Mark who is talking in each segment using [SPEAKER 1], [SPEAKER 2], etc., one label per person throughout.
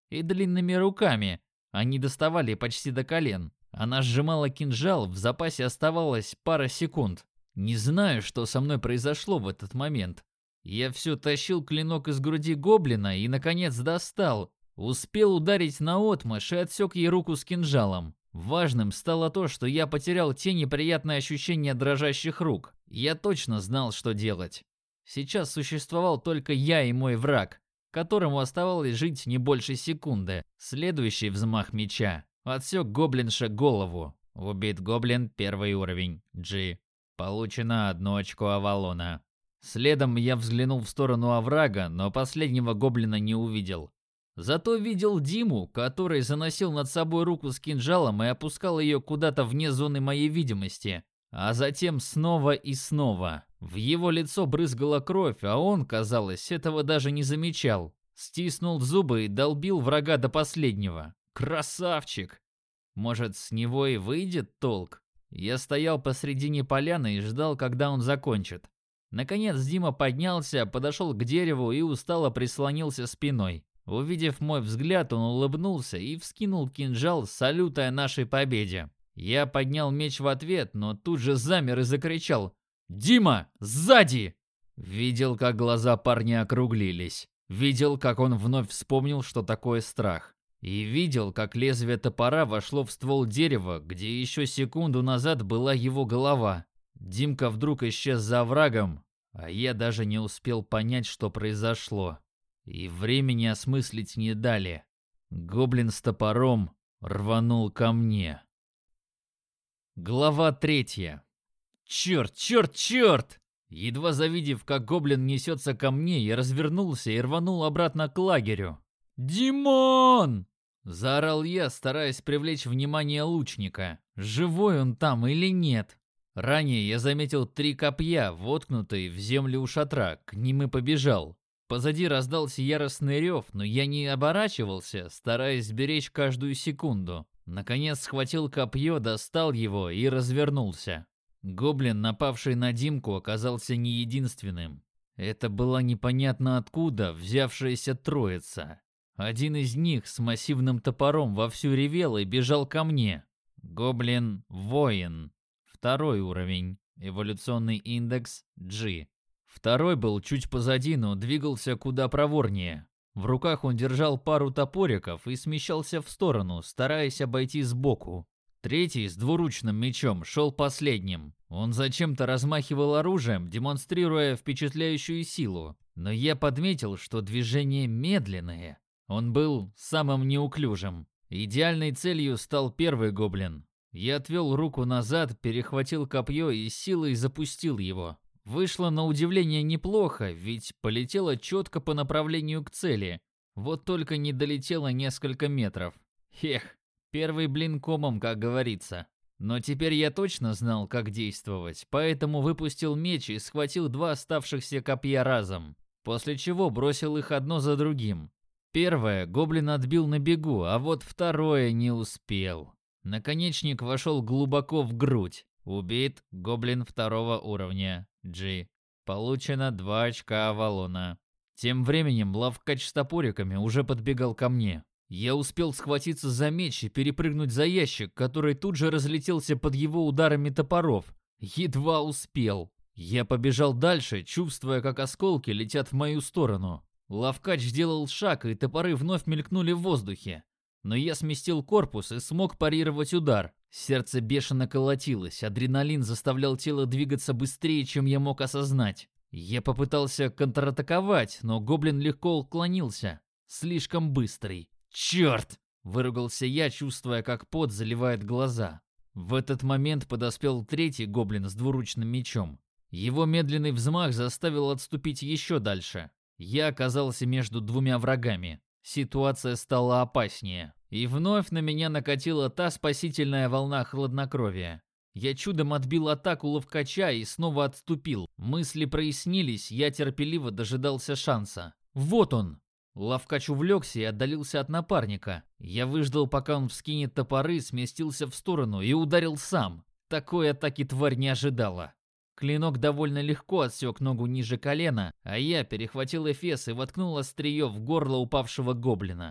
[SPEAKER 1] и длинными руками. Они доставали почти до колен. Она сжимала кинжал, в запасе оставалось пара секунд. Не знаю, что со мной произошло в этот момент. Я все тащил клинок из груди гоблина и, наконец, достал. Успел ударить наотмашь и отсек ей руку с кинжалом. Важным стало то, что я потерял те неприятные ощущения дрожащих рук. Я точно знал, что делать. Сейчас существовал только я и мой враг, которому оставалось жить не больше секунды. Следующий взмах меча отсек гоблинше голову. Убит гоблин, 1 уровень, G. Получено 1 очко Авалона. Следом я взглянул в сторону оврага, но последнего гоблина не увидел. Зато видел Диму, который заносил над собой руку с кинжалом и опускал ее куда-то вне зоны моей видимости. А затем снова и снова. В его лицо брызгала кровь, а он, казалось, этого даже не замечал. Стиснул зубы и долбил врага до последнего. Красавчик! Может, с него и выйдет толк? Я стоял посредине поляны и ждал, когда он закончит. Наконец Дима поднялся, подошел к дереву и устало прислонился спиной. Увидев мой взгляд, он улыбнулся и вскинул кинжал, салютая нашей победе. Я поднял меч в ответ, но тут же замер и закричал: «Дима, сзади!» Видел, как глаза парня округлились. Видел, как он вновь вспомнил, что такое страх. И видел, как лезвие топора вошло в ствол дерева, где еще секунду назад была его голова. Димка вдруг исчез за оврагом, а я даже не успел понять, что произошло. И времени осмыслить не дали. Гоблин с топором рванул ко мне. Глава 3. Черт, черт, черт! Едва завидев, как гоблин несется ко мне, я развернулся и рванул обратно к лагерю. «Димон!» – заорал я, стараясь привлечь внимание лучника. Живой он там или нет? Ранее я заметил 3 копья, воткнутые в землю у шатра, к ним и побежал. Позади раздался яростный рев, но я не оборачивался, стараясь сберечь каждую секунду. Наконец схватил копье, достал его и развернулся. Гоблин, напавший на Димку, оказался не единственным. Это была непонятно откуда взявшаяся троица. Один из них с массивным топором вовсю ревел и бежал ко мне. Гоблин-воин. 2 уровень. Эволюционный индекс G. Второй был чуть позади, но двигался куда проворнее. В руках он держал пару топориков и смещался в сторону, стараясь обойти сбоку. Третий с двуручным мечом шел последним. Он зачем-то размахивал оружием, демонстрируя впечатляющую силу. Но я подметил, что движения медленные. Он был самым неуклюжим. Идеальной целью стал первый гоблин. Я отвел руку назад, перехватил копье и силой запустил его. Вышло на удивление неплохо, ведь полетело четко по направлению к цели. Вот только не долетело несколько метров. Эх, первый блин комом, как говорится. Но теперь я точно знал, как действовать, поэтому выпустил меч и схватил 2 оставшихся копья разом, после чего бросил их одно за другим. Первое гоблин отбил на бегу, а вот второе не успел. Наконечник вошел глубоко в грудь. Убит гоблин 2 уровня. G. Получено 2 очка Авалона. Тем временем лавкач с топориками уже подбегал ко мне. Я успел схватиться за меч и перепрыгнуть за ящик, который тут же разлетелся под его ударами топоров. Едва успел. Я побежал дальше, чувствуя, как осколки летят в мою сторону. Лавкач сделал шаг, и топоры вновь мелькнули в воздухе. Но я сместил корпус и смог парировать удар. Сердце бешено колотилось, адреналин заставлял тело двигаться быстрее, чем я мог осознать. Я попытался контратаковать, но гоблин легко уклонился. Слишком быстрый. «Черт!» – выругался я, чувствуя, как пот заливает глаза. В этот момент подоспел третий гоблин с двуручным мечом. Его медленный взмах заставил отступить еще дальше. Я оказался между 2 врагами. Ситуация стала опаснее. И вновь на меня накатила та спасительная волна хладнокровия. Я чудом отбил атаку ловкача и снова отступил. Мысли прояснились, я терпеливо дожидался шанса. Вот он! Ловкач увлекся и отдалился от напарника. Я выждал, пока он вскинет топоры, сместился в сторону и ударил сам. Такой атаки тварь не ожидала. Клинок довольно легко отсек ногу ниже колена, а я перехватил эфес и воткнул острие в горло упавшего гоблина.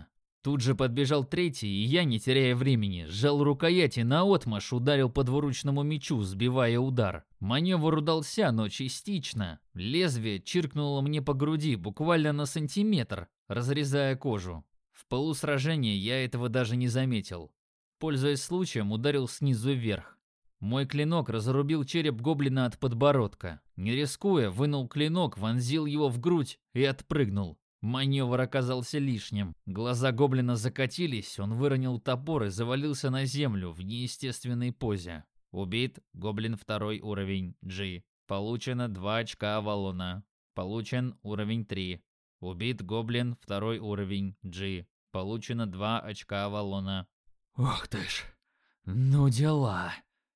[SPEAKER 1] Тут же подбежал третий, и я, не теряя времени, сжал рукоять и наотмашь ударил по двуручному мечу, сбивая удар. Маневр удался, но частично. Лезвие чиркнуло мне по груди буквально на сантиметр, разрезая кожу. В полусражении я этого даже не заметил. Пользуясь случаем, ударил снизу вверх. Мой клинок разрубил череп гоблина от подбородка. Не рискуя, вынул клинок, вонзил его в грудь и отпрыгнул. Маневр оказался лишним. Глаза гоблина закатились, он выронил топор и завалился на землю в неестественной позе. Убит гоблин 2 уровень G. Получено 2 очка Авалона. Получен уровень 3. Убит гоблин 2 уровень G. Получено 2 очка Авалона. Ох ты ж, ну дела.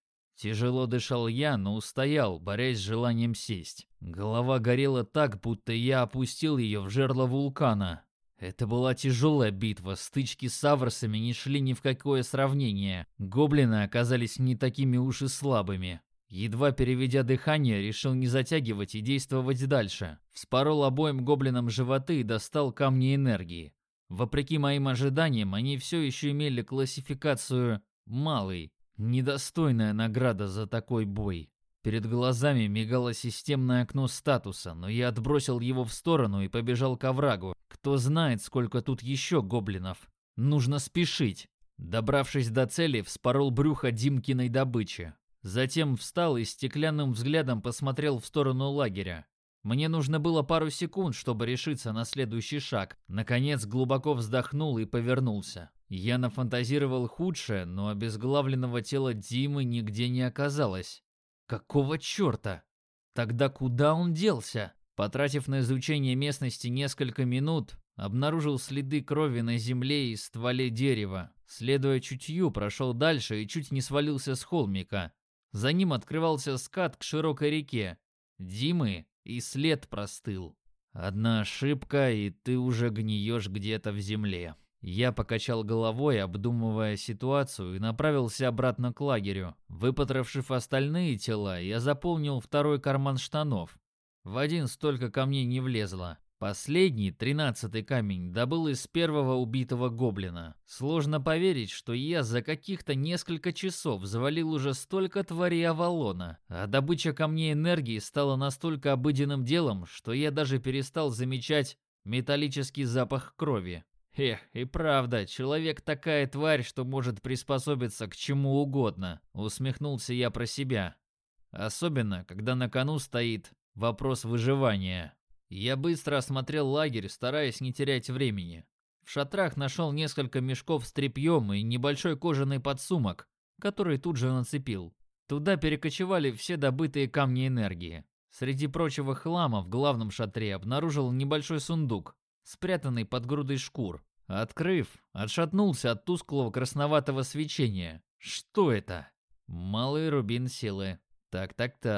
[SPEAKER 1] Тяжело дышал я, но устоял, борясь с желанием сесть. Голова горела так, будто я опустил ее в жерло вулкана. Это была тяжелая битва, стычки с авросами не шли ни в какое сравнение. Гоблины оказались не такими уж и слабыми. Едва переведя дыхание, решил не затягивать и действовать дальше. Вспорол обоим гоблинам животы и достал камни энергии. Вопреки моим ожиданиям, они все еще имели классификацию «малый». Недостойная награда за такой бой. Перед глазами мигало системное окно статуса, но я отбросил его в сторону и побежал к оврагу. Кто знает, сколько тут еще гоблинов. Нужно спешить. Добравшись до цели, вспорол брюхо Димкиной добычи. Затем встал и стеклянным взглядом посмотрел в сторону лагеря. Мне нужно было пару секунд, чтобы решиться на следующий шаг. Наконец глубоко вздохнул и повернулся. Я нафантазировал худшее, но обезглавленного тела Димы нигде не оказалось. Какого черта? Тогда куда он делся? Потратив на изучение местности несколько минут, обнаружил следы крови на земле и стволе дерева. Следуя чутью, прошел дальше и чуть не свалился с холмика. За ним открывался скат к широкой реке. Димы и след простыл. Одна ошибка, и ты уже гниешь где-то в земле. Я покачал головой, обдумывая ситуацию, и направился обратно к лагерю. Выпотрошив остальные тела, я заполнил второй карман штанов. В один столько камней не влезло. Последний, 13-й камень, добыл из первого убитого гоблина. Сложно поверить, что я за каких-то несколько часов завалил уже столько тварей Авалона, а добыча камней энергии стала настолько обыденным делом, что я даже перестал замечать металлический запах крови. Эх, и правда, человек такая тварь, что может приспособиться к чему угодно, усмехнулся я про себя. Особенно, когда на кону стоит вопрос выживания. Я быстро осмотрел лагерь, стараясь не терять времени. В шатрах нашел несколько мешков с тряпьем и небольшой кожаный подсумок, который тут же нацепил. Туда перекочевали все добытые камни энергии. Среди прочего хлама в главном шатре обнаружил небольшой сундук, спрятанный под грудой шкур. Открыв, отшатнулся от тусклого красноватого свечения. Что это? Малый рубин силы. Так,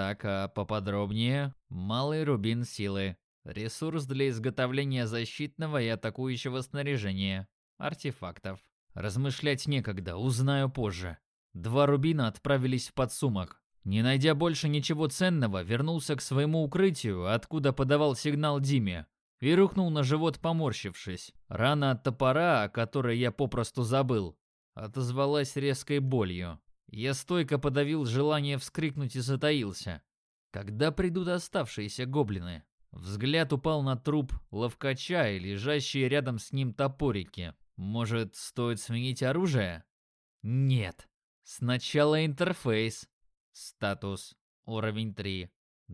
[SPEAKER 1] а поподробнее? Малый рубин силы. Ресурс для изготовления защитного и атакующего снаряжения. Артефактов. Размышлять некогда, узнаю позже. 2 рубина отправились в подсумок. Не найдя больше ничего ценного, вернулся к своему укрытию, откуда подавал сигнал Диме, и рухнул на живот, поморщившись. Рана от топора, о которой я попросту забыл, отозвалась резкой болью. Я стойко подавил желание вскрикнуть и затаился. Когда придут оставшиеся гоблины? Взгляд упал на труп ловкача и лежащие рядом с ним топорики. Может, стоит сменить оружие? Нет. Сначала интерфейс. Статус. Уровень 3.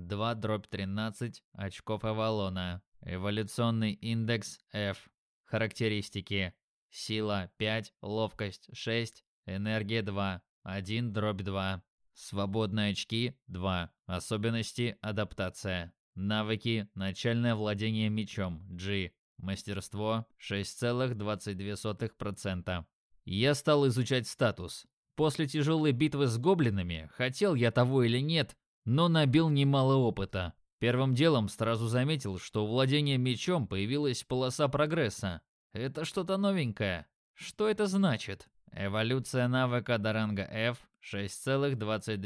[SPEAKER 1] 2/13 очков Авалона. Эволюционный индекс F. Характеристики. Сила 5, ловкость 6, энергия 2, 1/2. Свободные очки 2. Особенности адаптация. Навыки начальное владение мечом G. Мастерство 6,22%. Я стал изучать статус. После тяжелой битвы с гоблинами, хотел я того или нет, но набил немало опыта. Первым делом сразу заметил, что у владения мечом появилась полоса прогресса. Это что-то новенькое. Что это значит? Эволюция навыка до ранга F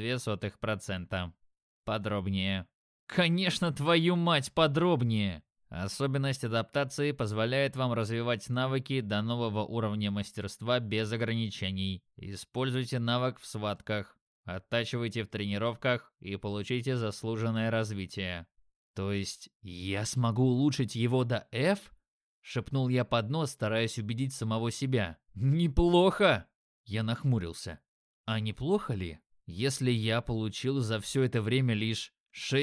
[SPEAKER 1] 6,22%. Подробнее. Конечно, твою мать, подробнее. Особенность адаптации позволяет вам развивать навыки до нового уровня мастерства без ограничений. Используйте навык в схватках, оттачивайте в тренировках и получите заслуженное развитие. То есть я смогу улучшить его до F? Шепнул я под нос, стараясь убедить самого себя. Неплохо! Я нахмурился. А неплохо ли, если я получил за все это время лишь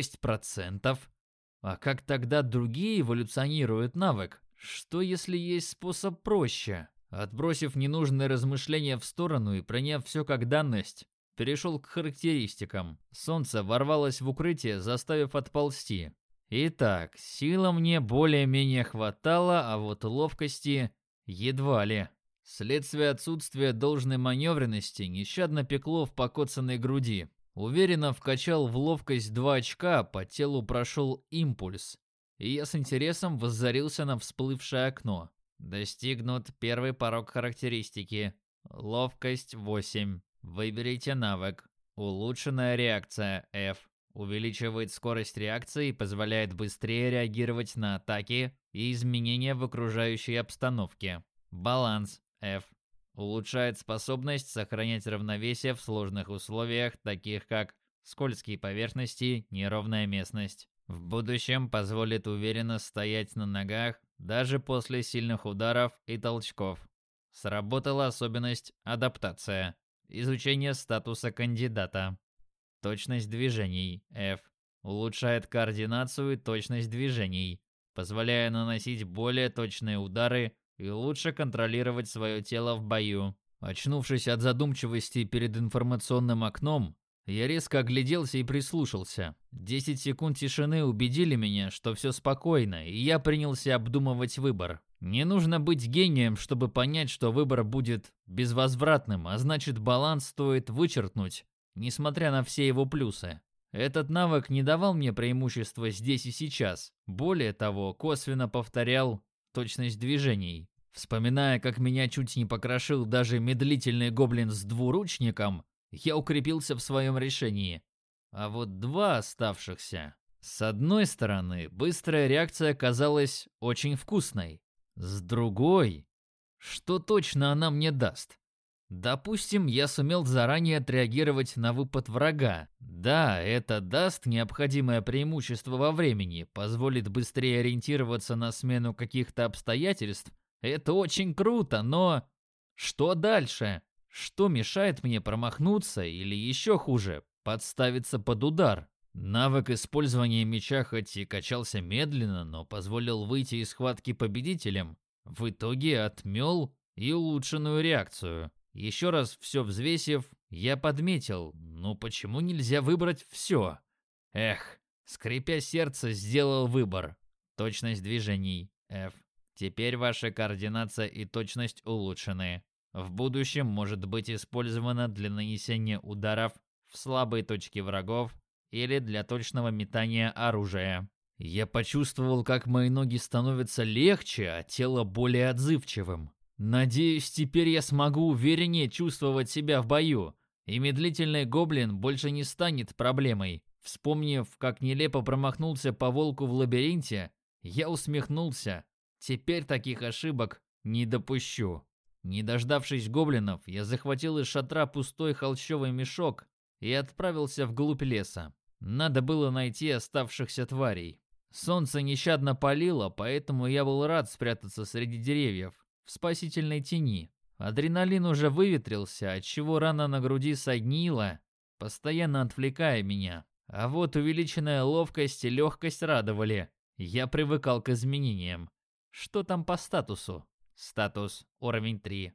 [SPEAKER 1] 6%? А как тогда другие эволюционируют навык? Что если есть способ проще? Отбросив ненужные размышления в сторону и приняв все как данность, перешел к характеристикам. Солнце ворвалось в укрытие, заставив отползти. Итак, сила мне более-менее хватало, а вот ловкости едва ли. Следствие отсутствия должной маневренности нещадно пекло в покоцанной груди. Уверенно вкачал в ловкость 2 очка, по телу прошел импульс, и я с интересом воззрился на всплывшее окно. Достигнут первый порог характеристики. Ловкость 8. Выберите навык. Улучшенная реакция F. Увеличивает скорость реакции и позволяет быстрее реагировать на атаки и изменения в окружающей обстановке. Баланс F. Улучшает способность сохранять равновесие в сложных условиях, таких как скользкие поверхности, неровная местность. В будущем позволит уверенно стоять на ногах даже после сильных ударов и толчков. Сработала особенность адаптация. Изучение статуса кандидата. Точность движений F. Улучшает координацию и точность движений, позволяя наносить более точные удары и лучше контролировать свое тело в бою. Очнувшись от задумчивости перед информационным окном, я резко огляделся и прислушался. 10 секунд тишины убедили меня, что все спокойно, и я принялся обдумывать выбор. Не нужно быть гением, чтобы понять, что выбор будет безвозвратным, а значит, баланс стоит вычеркнуть, несмотря на все его плюсы. Этот навык не давал мне преимущества здесь и сейчас. Более того, косвенно повторял точность движений. Вспоминая, как меня чуть не покрошил даже медлительный гоблин с двуручником, я укрепился в своем решении. А вот 2 оставшихся. С одной стороны, быстрая реакция казалась очень вкусной. С другой, что точно она мне даст? Допустим, я сумел заранее отреагировать на выпад врага. Да, это даст необходимое преимущество во времени, позволит быстрее ориентироваться на смену каких-то обстоятельств. Это очень круто, но что дальше? Что мешает мне промахнуться или еще хуже, подставиться под удар? Навык использования меча хоть и качался медленно, но позволил выйти из схватки победителем. В итоге отмел и улучшенную реакцию. Еще раз все взвесив, я подметил, ну почему нельзя выбрать все? Эх, скрипя сердце, сделал выбор. Точность движений F. Теперь ваша координация и точность улучшены. В будущем может быть использована для нанесения ударов в слабые точки врагов или для точного метания оружия. Я почувствовал, как мои ноги становятся легче, а тело более отзывчивым. Надеюсь, теперь я смогу увереннее чувствовать себя в бою, и медлительный гоблин больше не станет проблемой. Вспомнив, как нелепо промахнулся по волку в лабиринте, я усмехнулся. Теперь таких ошибок не допущу. Не дождавшись гоблинов, я захватил из шатра пустой холщовый мешок и отправился вглубь леса. Надо было найти оставшихся тварей. Солнце нещадно палило, поэтому я был рад спрятаться среди деревьев, в спасительной тени. Адреналин уже выветрился, отчего рана на груди соднила, постоянно отвлекая меня. А вот увеличенная ловкость и легкость радовали. Я привыкал к изменениям. Что там по статусу? Статус уровень 3.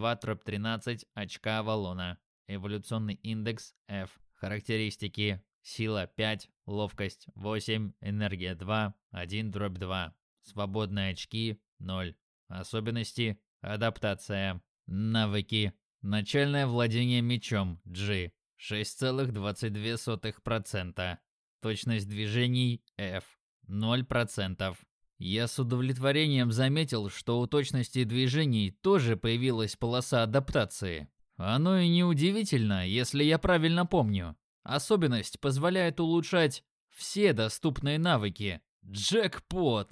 [SPEAKER 1] 2/13 очка Авалона. Эволюционный индекс F. Характеристики: сила 5, ловкость 8, энергия 2, 1/2. Свободные очки 0. Особенности: адаптация. Навыки: начальное владение мечом G 6,22%. Точность движений F 0%. Я с удовлетворением заметил, что у точности движений тоже появилась полоса адаптации. Оно и не удивительно, если я правильно помню. Особенность позволяет улучшать все доступные навыки. Джекпот!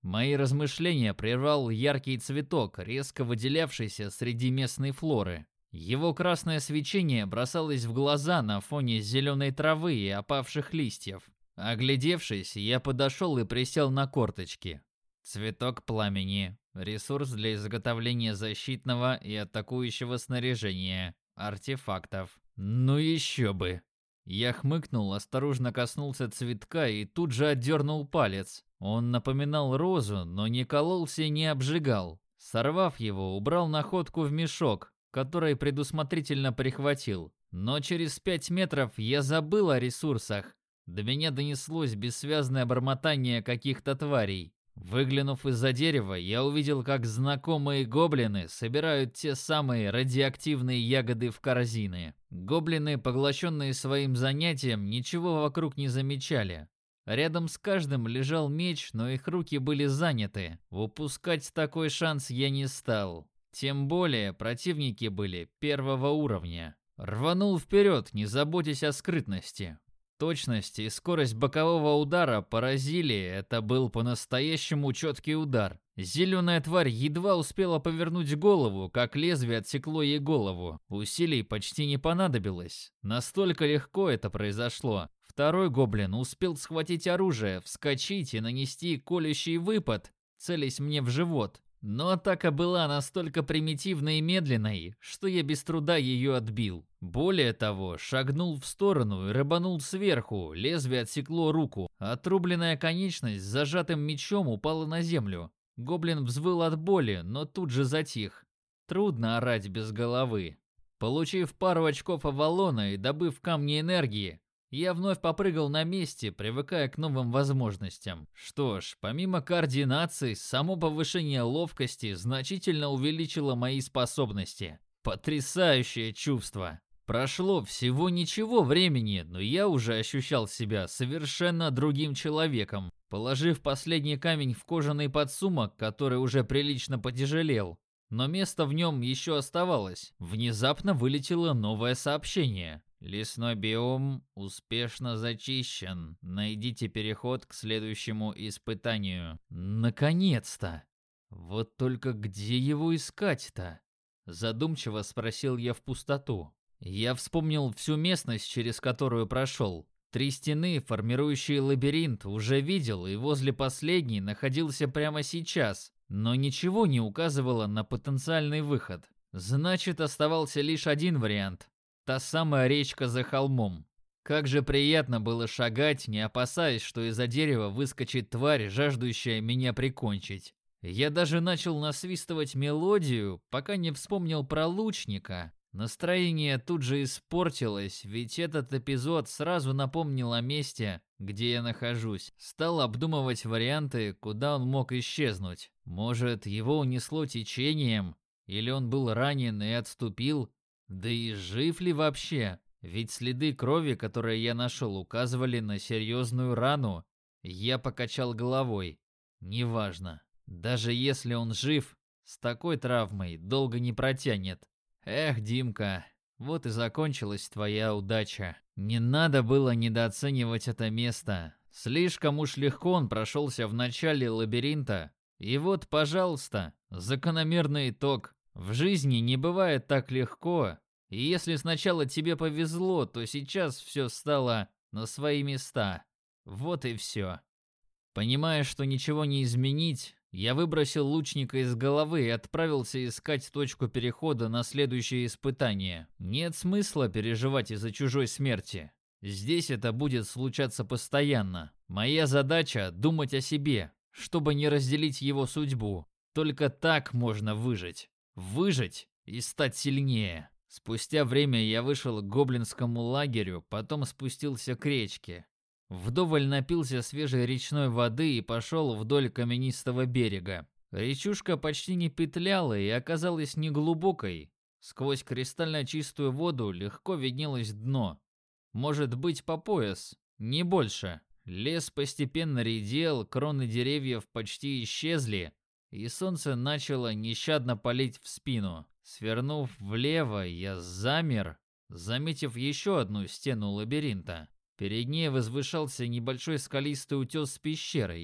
[SPEAKER 1] Мои размышления прервал яркий цветок, резко выделявшийся среди местной флоры. Его красное свечение бросалось в глаза на фоне зеленой травы и опавших листьев. Оглядевшись, я подошел и присел на корточки. Цветок пламени. Ресурс для изготовления защитного и атакующего снаряжения. Артефактов. Ну еще бы. Я хмыкнул, осторожно коснулся цветка и тут же отдернул палец. Он напоминал розу, но не кололся и не обжигал. Сорвав его, убрал находку в мешок, который предусмотрительно прихватил. Но через 5 метров я забыл о ресурсах. До меня донеслось бессвязное бормотание каких-то тварей. Выглянув из-за дерева, я увидел, как знакомые гоблины собирают те самые радиоактивные ягоды в корзины. Гоблины, поглощенные своим занятием, ничего вокруг не замечали. Рядом с каждым лежал меч, но их руки были заняты. Упускать такой шанс я не стал. Тем более противники были первого уровня. Рванул вперед, не заботясь о скрытности. Точность и скорость бокового удара поразили, это был по-настоящему четкий удар. Зеленая тварь едва успела повернуть голову, как лезвие отсекло ей голову. Усилий почти не понадобилось. Настолько легко это произошло. Второй гоблин успел схватить оружие, вскочить и нанести колющий выпад, целясь мне в живот. Но атака была настолько примитивной и медленной, что я без труда ее отбил. Более того, шагнул в сторону и рыбанул сверху, лезвие отсекло руку. Отрубленная конечность с зажатым мечом упала на землю. Гоблин взвыл от боли, но тут же затих. Трудно орать без головы. Получив пару очков Авалона и добыв камни энергии, я вновь попрыгал на месте, привыкая к новым возможностям. Что ж, помимо координации, само повышение ловкости значительно увеличило мои способности. Потрясающее чувство. Прошло всего ничего времени, но я уже ощущал себя совершенно другим человеком. Положив последний камень в кожаный подсумок, который уже прилично потяжелел, но место в нем еще оставалось, внезапно вылетело новое сообщение. Лесной биом успешно зачищен. Найдите переход к следующему испытанию. Наконец-то! Вот только где его искать-то? Задумчиво спросил я в пустоту. Я вспомнил всю местность, через которую прошел. 3 стены, формирующие лабиринт, уже видел, и возле последней находился прямо сейчас. Но ничего не указывало на потенциальный выход. Значит, оставался лишь один вариант. Та самая речка за холмом. Как же приятно было шагать, не опасаясь, что из-за дерева выскочит тварь, жаждущая меня прикончить. Я даже начал насвистывать мелодию, пока не вспомнил про лучника. Настроение тут же испортилось, ведь этот эпизод сразу напомнил о месте, где я нахожусь. Стал обдумывать варианты, куда он мог исчезнуть. Может, его унесло течением, или он был ранен и отступил? Да и жив ли вообще? Ведь следы крови, которые я нашел, указывали на серьезную рану. Я покачал головой. Неважно. Даже если он жив, с такой травмой долго не протянет. Эх, Димка, вот и закончилась твоя удача. Не надо было недооценивать это место. Слишком уж легко он прошелся в начале лабиринта. И вот, пожалуйста, закономерный итог. В жизни не бывает так легко, и если сначала тебе повезло, то сейчас все стало на свои места. Вот и все. Понимая, что ничего не изменить, я выбросил лучника из головы и отправился искать точку перехода на следующее испытание. Нет смысла переживать из-за чужой смерти. Здесь это будет случаться постоянно. Моя задача — думать о себе, чтобы не разделить его судьбу. Только так можно выжить. Выжить и стать сильнее. Спустя время я вышел к гоблинскому лагерю, потом спустился к речке. Вдоволь напился свежей речной воды и пошел вдоль каменистого берега. Речушка почти не петляла и оказалась неглубокой. Сквозь кристально чистую воду легко виднелось дно. Может быть, по пояс, не больше. Лес постепенно редел, кроны деревьев почти исчезли, и солнце начало нещадно палить в спину. Свернув влево, я замер, заметив еще одну стену лабиринта. Перед ней возвышался небольшой скалистый утес с пещерой.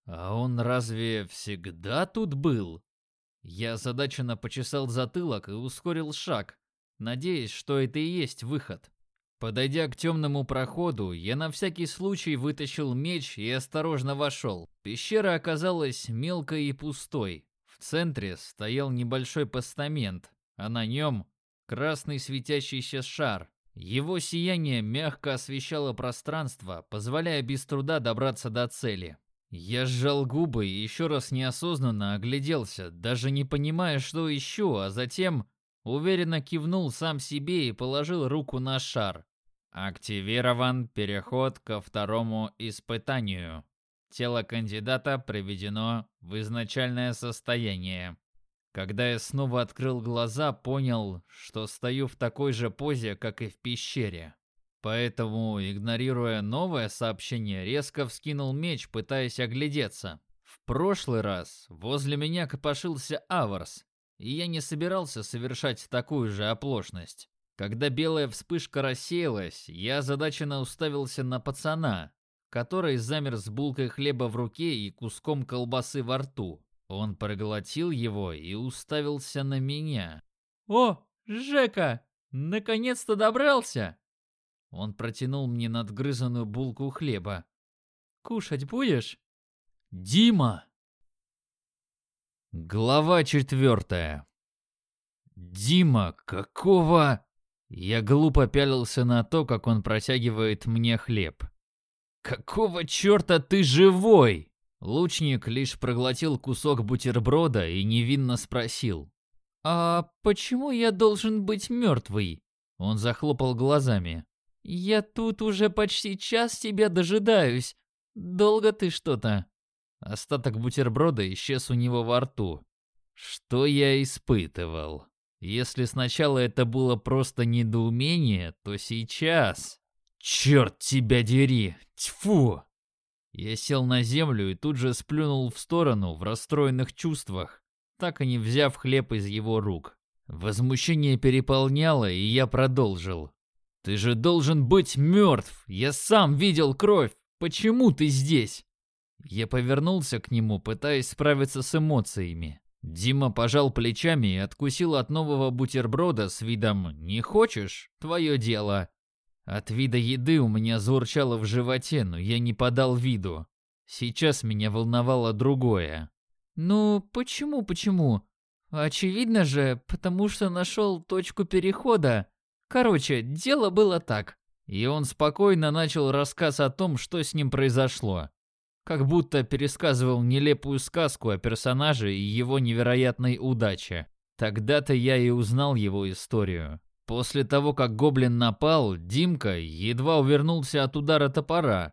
[SPEAKER 1] А он разве всегда тут был? Я озадаченно почесал затылок и ускорил шаг, надеясь, что это и есть выход. Подойдя к темному проходу, я на всякий случай вытащил меч и осторожно вошел. Пещера оказалась мелкой и пустой. В центре стоял небольшой постамент, а на нем красный светящийся шар. Его сияние мягко освещало пространство, позволяя без труда добраться до цели. Я сжал губы и еще раз неосознанно огляделся, даже не понимая, что ищу, а затем уверенно кивнул сам себе и положил руку на шар. Активирован переход ко второму испытанию. Тело кандидата приведено в изначальное состояние. Когда я снова открыл глаза, понял, что стою в такой же позе, как и в пещере. Поэтому, игнорируя новое сообщение, резко вскинул меч, пытаясь оглядеться. В прошлый раз возле меня копошился Аварс, и я не собирался совершать такую же оплошность. Когда белая вспышка рассеялась, я озадаченно уставился на пацана, который замер с булкой хлеба в руке и куском колбасы во рту. Он проглотил его и уставился на меня. «О, Жека, наконец-то добрался!» Он протянул мне надгрызанную булку хлеба. «Кушать будешь?» «Дима!» Глава 4. «Дима, какого...» Я глупо пялился на то, как он протягивает мне хлеб. «Какого черта ты живой?» Лучник лишь проглотил кусок бутерброда и невинно спросил. «А почему я должен быть мертвый?» Он захлопал глазами. «Я тут уже почти час тебя дожидаюсь. Долго ты что-то?» Остаток бутерброда исчез у него во рту. Что я испытывал? Если сначала это было просто недоумение, то сейчас... Черт тебя дери! Тьфу! Я сел на землю и тут же сплюнул в сторону в расстроенных чувствах, так и не взяв хлеб из его рук. Возмущение переполняло, и я продолжил. «Ты же должен быть мертв! Я сам видел кровь! Почему ты здесь?» Я повернулся к нему, пытаясь справиться с эмоциями. Дима пожал плечами и откусил от нового бутерброда с видом «Не хочешь? Твое дело». От вида еды у меня заурчало в животе, но я не подал виду. Сейчас меня волновало другое. «Ну, почему? Очевидно же, потому что нашел точку перехода. Короче, дело было так». И он спокойно начал рассказ о том, что с ним произошло. Как будто пересказывал нелепую сказку о персонаже и его невероятной удаче. Тогда-то я и узнал его историю. После того, как гоблин напал, Димка едва увернулся от удара топора.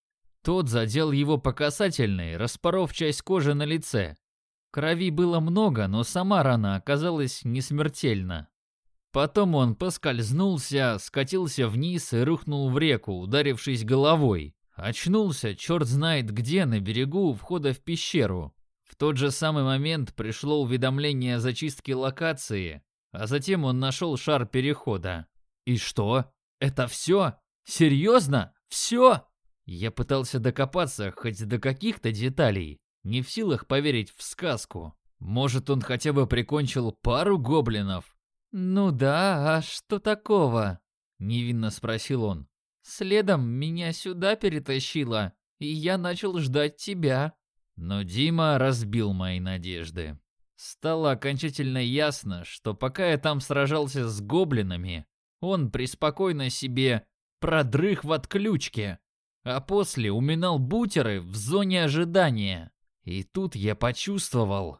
[SPEAKER 1] Тот задел его по касательной, распоров часть кожи на лице. Крови было много, но сама рана оказалась не смертельна. Потом он поскользнулся, скатился вниз и рухнул в реку, ударившись головой. Очнулся черт знает где, на берегу у входа в пещеру. В тот же самый момент пришло уведомление о зачистке локации, а затем он нашел шар перехода. И что? Это все? Серьезно? Все? Я пытался докопаться хоть до каких-то деталей, не в силах поверить в сказку. Может, он хотя бы прикончил пару гоблинов? «Ну да, а что такого?» — невинно спросил он. «Следом меня сюда перетащило, и я начал ждать тебя». Но Дима разбил мои надежды. Стало окончательно ясно, что пока я там сражался с гоблинами, он преспокойно себе продрых в отключке, а после уминал бутеры в зоне ожидания. И тут я почувствовал...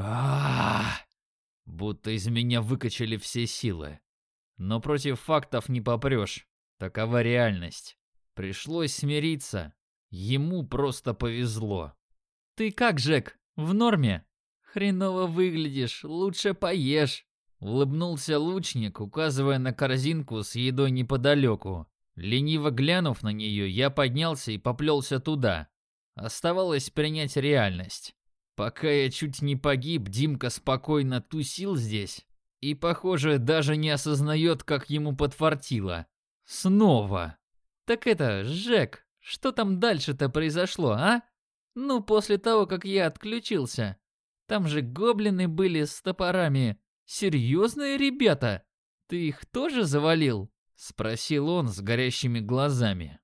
[SPEAKER 1] Будто из меня выкачали все силы. Но против фактов не попрешь. Такова реальность. Пришлось смириться. Ему просто повезло. «Ты как, Жек, в норме?» «Хреново выглядишь, лучше поешь», — улыбнулся лучник, указывая на корзинку с едой неподалеку. Лениво глянув на нее, я поднялся и поплелся туда. Оставалось принять реальность. Пока я чуть не погиб, Димка спокойно тусил здесь и, похоже, даже не осознает, как ему подфартило. Снова. «Так это, Жек, что там дальше-то произошло, а? Ну, после того, как я отключился. Там же гоблины были с топорами. Серьезные ребята? Ты их тоже завалил? Спросил он с горящими глазами.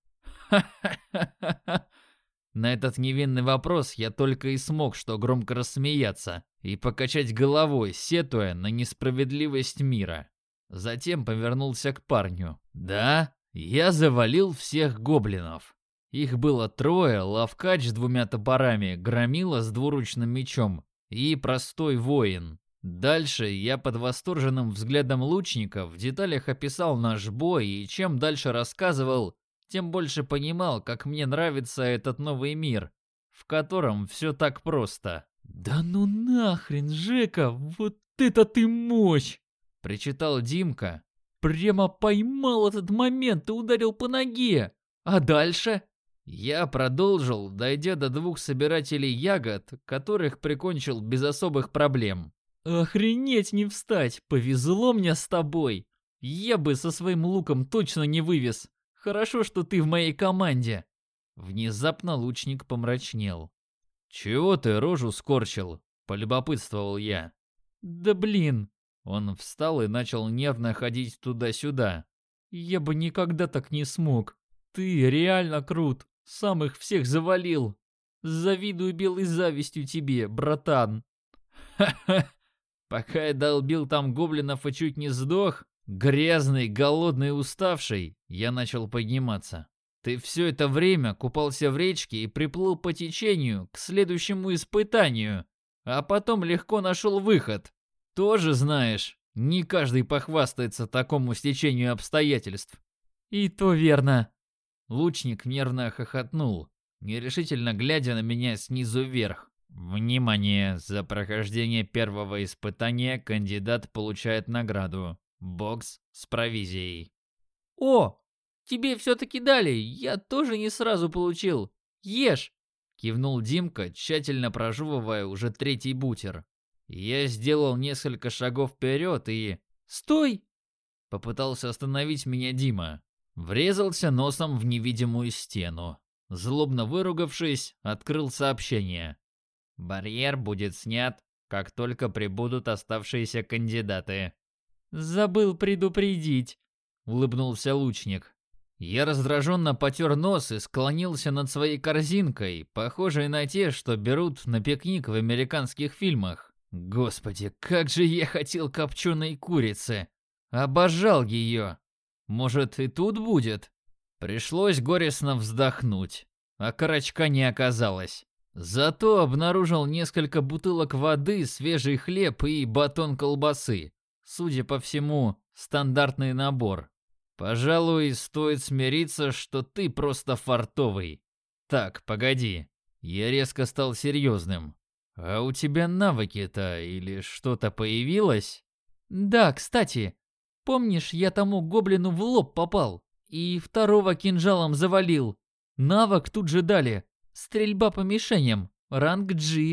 [SPEAKER 1] Ха-ха-ха-ха. На этот невинный вопрос я только и смог что громко рассмеяться и покачать головой, сетуя на несправедливость мира. Затем повернулся к парню. Да, я завалил всех гоблинов. Их было 3: лавкач с 2 топорами, громила с двуручным мечом и простой воин. Дальше я под восторженным взглядом лучника в деталях описал наш бой, и чем дальше рассказывал, тем больше понимал, как мне нравится этот новый мир, в котором все так просто. «Да ну нахрен, Жека, вот это ты мощь!» — причитал Димка. «Прямо поймал этот момент и ударил по ноге. А дальше?» Я продолжил, дойдя до 2 собирателей ягод, которых прикончил без особых проблем. «Охренеть не встать, повезло мне с тобой. Я бы со своим луком точно не вывез. Хорошо, что ты в моей команде». Внезапно лучник помрачнел. «Чего ты рожу скорчил?» – полюбопытствовал я. «Да блин!» Он встал и начал нервно ходить туда-сюда. «Я бы никогда так не смог. Ты реально крут. Сам их всех завалил. Завидую белой завистью тебе, братан». «Ха-ха! Пока я долбил там гоблинов и чуть не сдох, грязный, голодный и уставший, я начал подниматься. Ты все это время купался в речке и приплыл по течению к следующему испытанию, а потом легко нашел выход. Тоже знаешь, не каждый похвастается такому стечению обстоятельств». «И то верно». Лучник нервно хохотнул, нерешительно глядя на меня снизу вверх. «Внимание! За прохождение первого испытания кандидат получает награду. Бокс с провизией». «О, тебе все-таки дали, я тоже не сразу получил. Ешь!» Кивнул Димка, тщательно прожевывая уже 3-й бутер. Я сделал несколько шагов вперед и... «Стой!» Попытался остановить меня Дима. Врезался носом в невидимую стену. Злобно выругавшись, открыл сообщение. «Барьер будет снят, как только прибудут оставшиеся кандидаты». «Забыл предупредить», — улыбнулся лучник. Я раздраженно потер нос и склонился над своей корзинкой, похожей на те, что берут на пикник в американских фильмах. Господи, как же я хотел копченой курицы! Обожал ее! Может, и тут будет? Пришлось горестно вздохнуть, а карачка не оказалось. Зато обнаружил несколько бутылок воды, свежий хлеб и батон колбасы. Судя по всему, стандартный набор. Пожалуй, стоит смириться, что ты просто фартовый. Так, погоди. Я резко стал серьезным. А у тебя навыки-то или что-то появилось? Да, кстати. Помнишь, я тому гоблину в лоб попал и 2-го кинжалом завалил? Навык тут же дали. Стрельба по мишеням. Ранг G.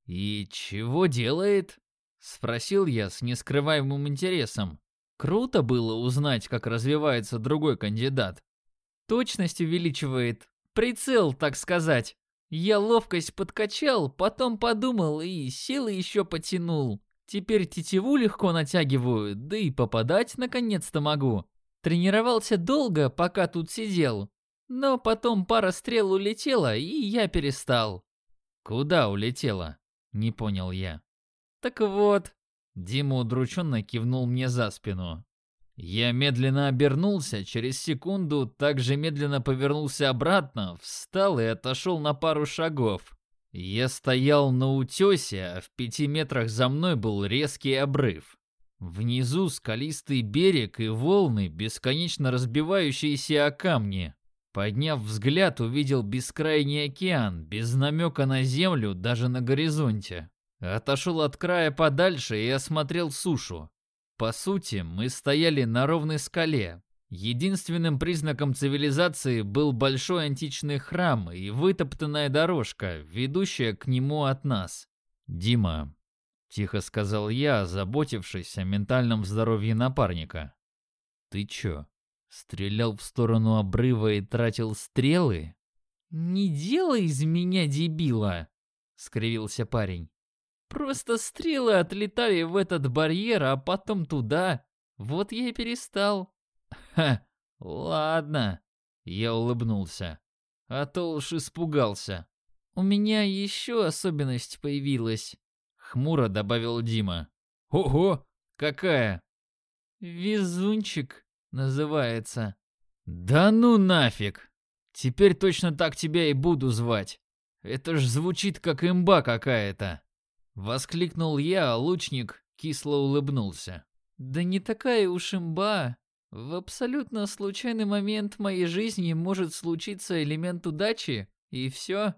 [SPEAKER 1] И чего делает? Спросил я с нескрываемым интересом. Круто было узнать, как развивается другой кандидат. Точность увеличивает. Прицел, так сказать. Я ловкость подкачал, потом подумал и силы еще потянул. Теперь тетиву легко натягиваю, да и попадать наконец-то могу. Тренировался долго, пока тут сидел. Но потом пара стрел улетела, и я перестал. Куда улетела? Не понял я. Так вот. Дима удрученно кивнул мне за спину. Я медленно обернулся, через секунду также медленно повернулся обратно, встал и отошел на пару шагов. Я стоял на утесе, а в 5 метрах за мной был резкий обрыв. Внизу скалистый берег и волны, бесконечно разбивающиеся о камни. Подняв взгляд, увидел бескрайний океан, без намека на землю даже на горизонте. Отошел от края подальше и осмотрел сушу. По сути, мы стояли на ровной скале. Единственным признаком цивилизации был большой античный храм и вытоптанная дорожка, ведущая к нему от нас. «Дима», — тихо сказал я, озаботившись о ментальном здоровье напарника. «Ты чё, стрелял в сторону обрыва и тратил стрелы?» «Не делай из меня дебила», — скривился парень. «Просто стрелы отлетали в этот барьер, а потом туда. Вот я и перестал». «Ха, ладно», — я улыбнулся. А то уж испугался. «У меня еще особенность появилась», — хмуро добавил Дима. «Ого, какая?» «Везунчик называется». «Да ну нафиг! Теперь точно так тебя и буду звать. Это ж звучит как имба какая-то!» Воскликнул я, а лучник кисло улыбнулся. «Да не такая уж имба. В абсолютно случайный момент моей жизни может случиться элемент удачи, и все».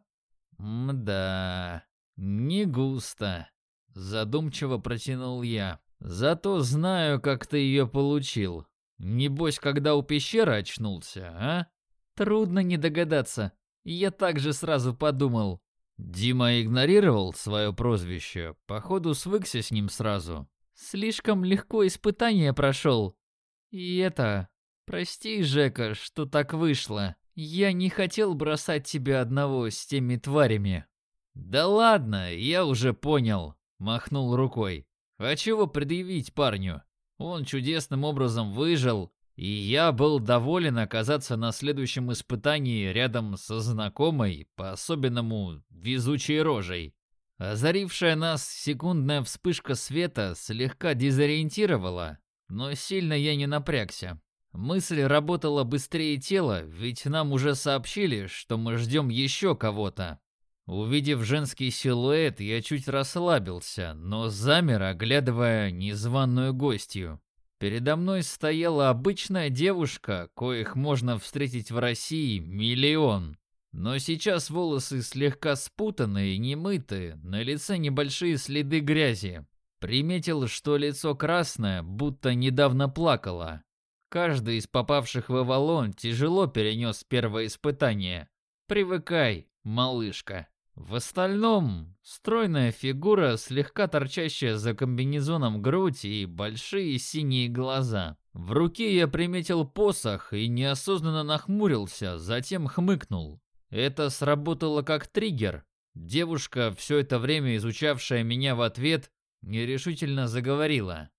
[SPEAKER 1] «Мда, не густо», — задумчиво протянул я. «Зато знаю, как ты ее получил. Небось, когда у пещеры очнулся, а?» «Трудно не догадаться. Я также сразу подумал». Дима игнорировал свое прозвище, походу свыкся с ним сразу. «Слишком легко испытание прошел. И это... Прости, Жека, что так вышло. Я не хотел бросать тебя одного с теми тварями». «Да ладно, я уже понял», — махнул рукой. «А чего предъявить парню? Он чудесным образом выжил, и я был доволен оказаться на следующем испытании рядом со знакомой, по-особенному везучей рожей». Озарившая нас секундная вспышка света слегка дезориентировала, но сильно я не напрягся. Мысль работала быстрее тела, ведь нам уже сообщили, что мы ждем еще кого-то. Увидев женский силуэт, я чуть расслабился, но замер, оглядывая незваную гостью. Передо мной стояла обычная девушка, коих можно встретить в России миллион. Но сейчас волосы слегка спутанные и немытые, на лице небольшие следы грязи. Приметил, что лицо красное, будто недавно плакало. Каждый из попавших в Авалон тяжело перенес первое испытание. Привыкай, малышка. В остальном, стройная фигура, слегка торчащая за комбинезоном грудь и большие синие глаза. В руке я приметил посох и неосознанно нахмурился, затем хмыкнул. Это сработало как триггер. Девушка, все это время изучавшая меня в ответ, нерешительно заговорила.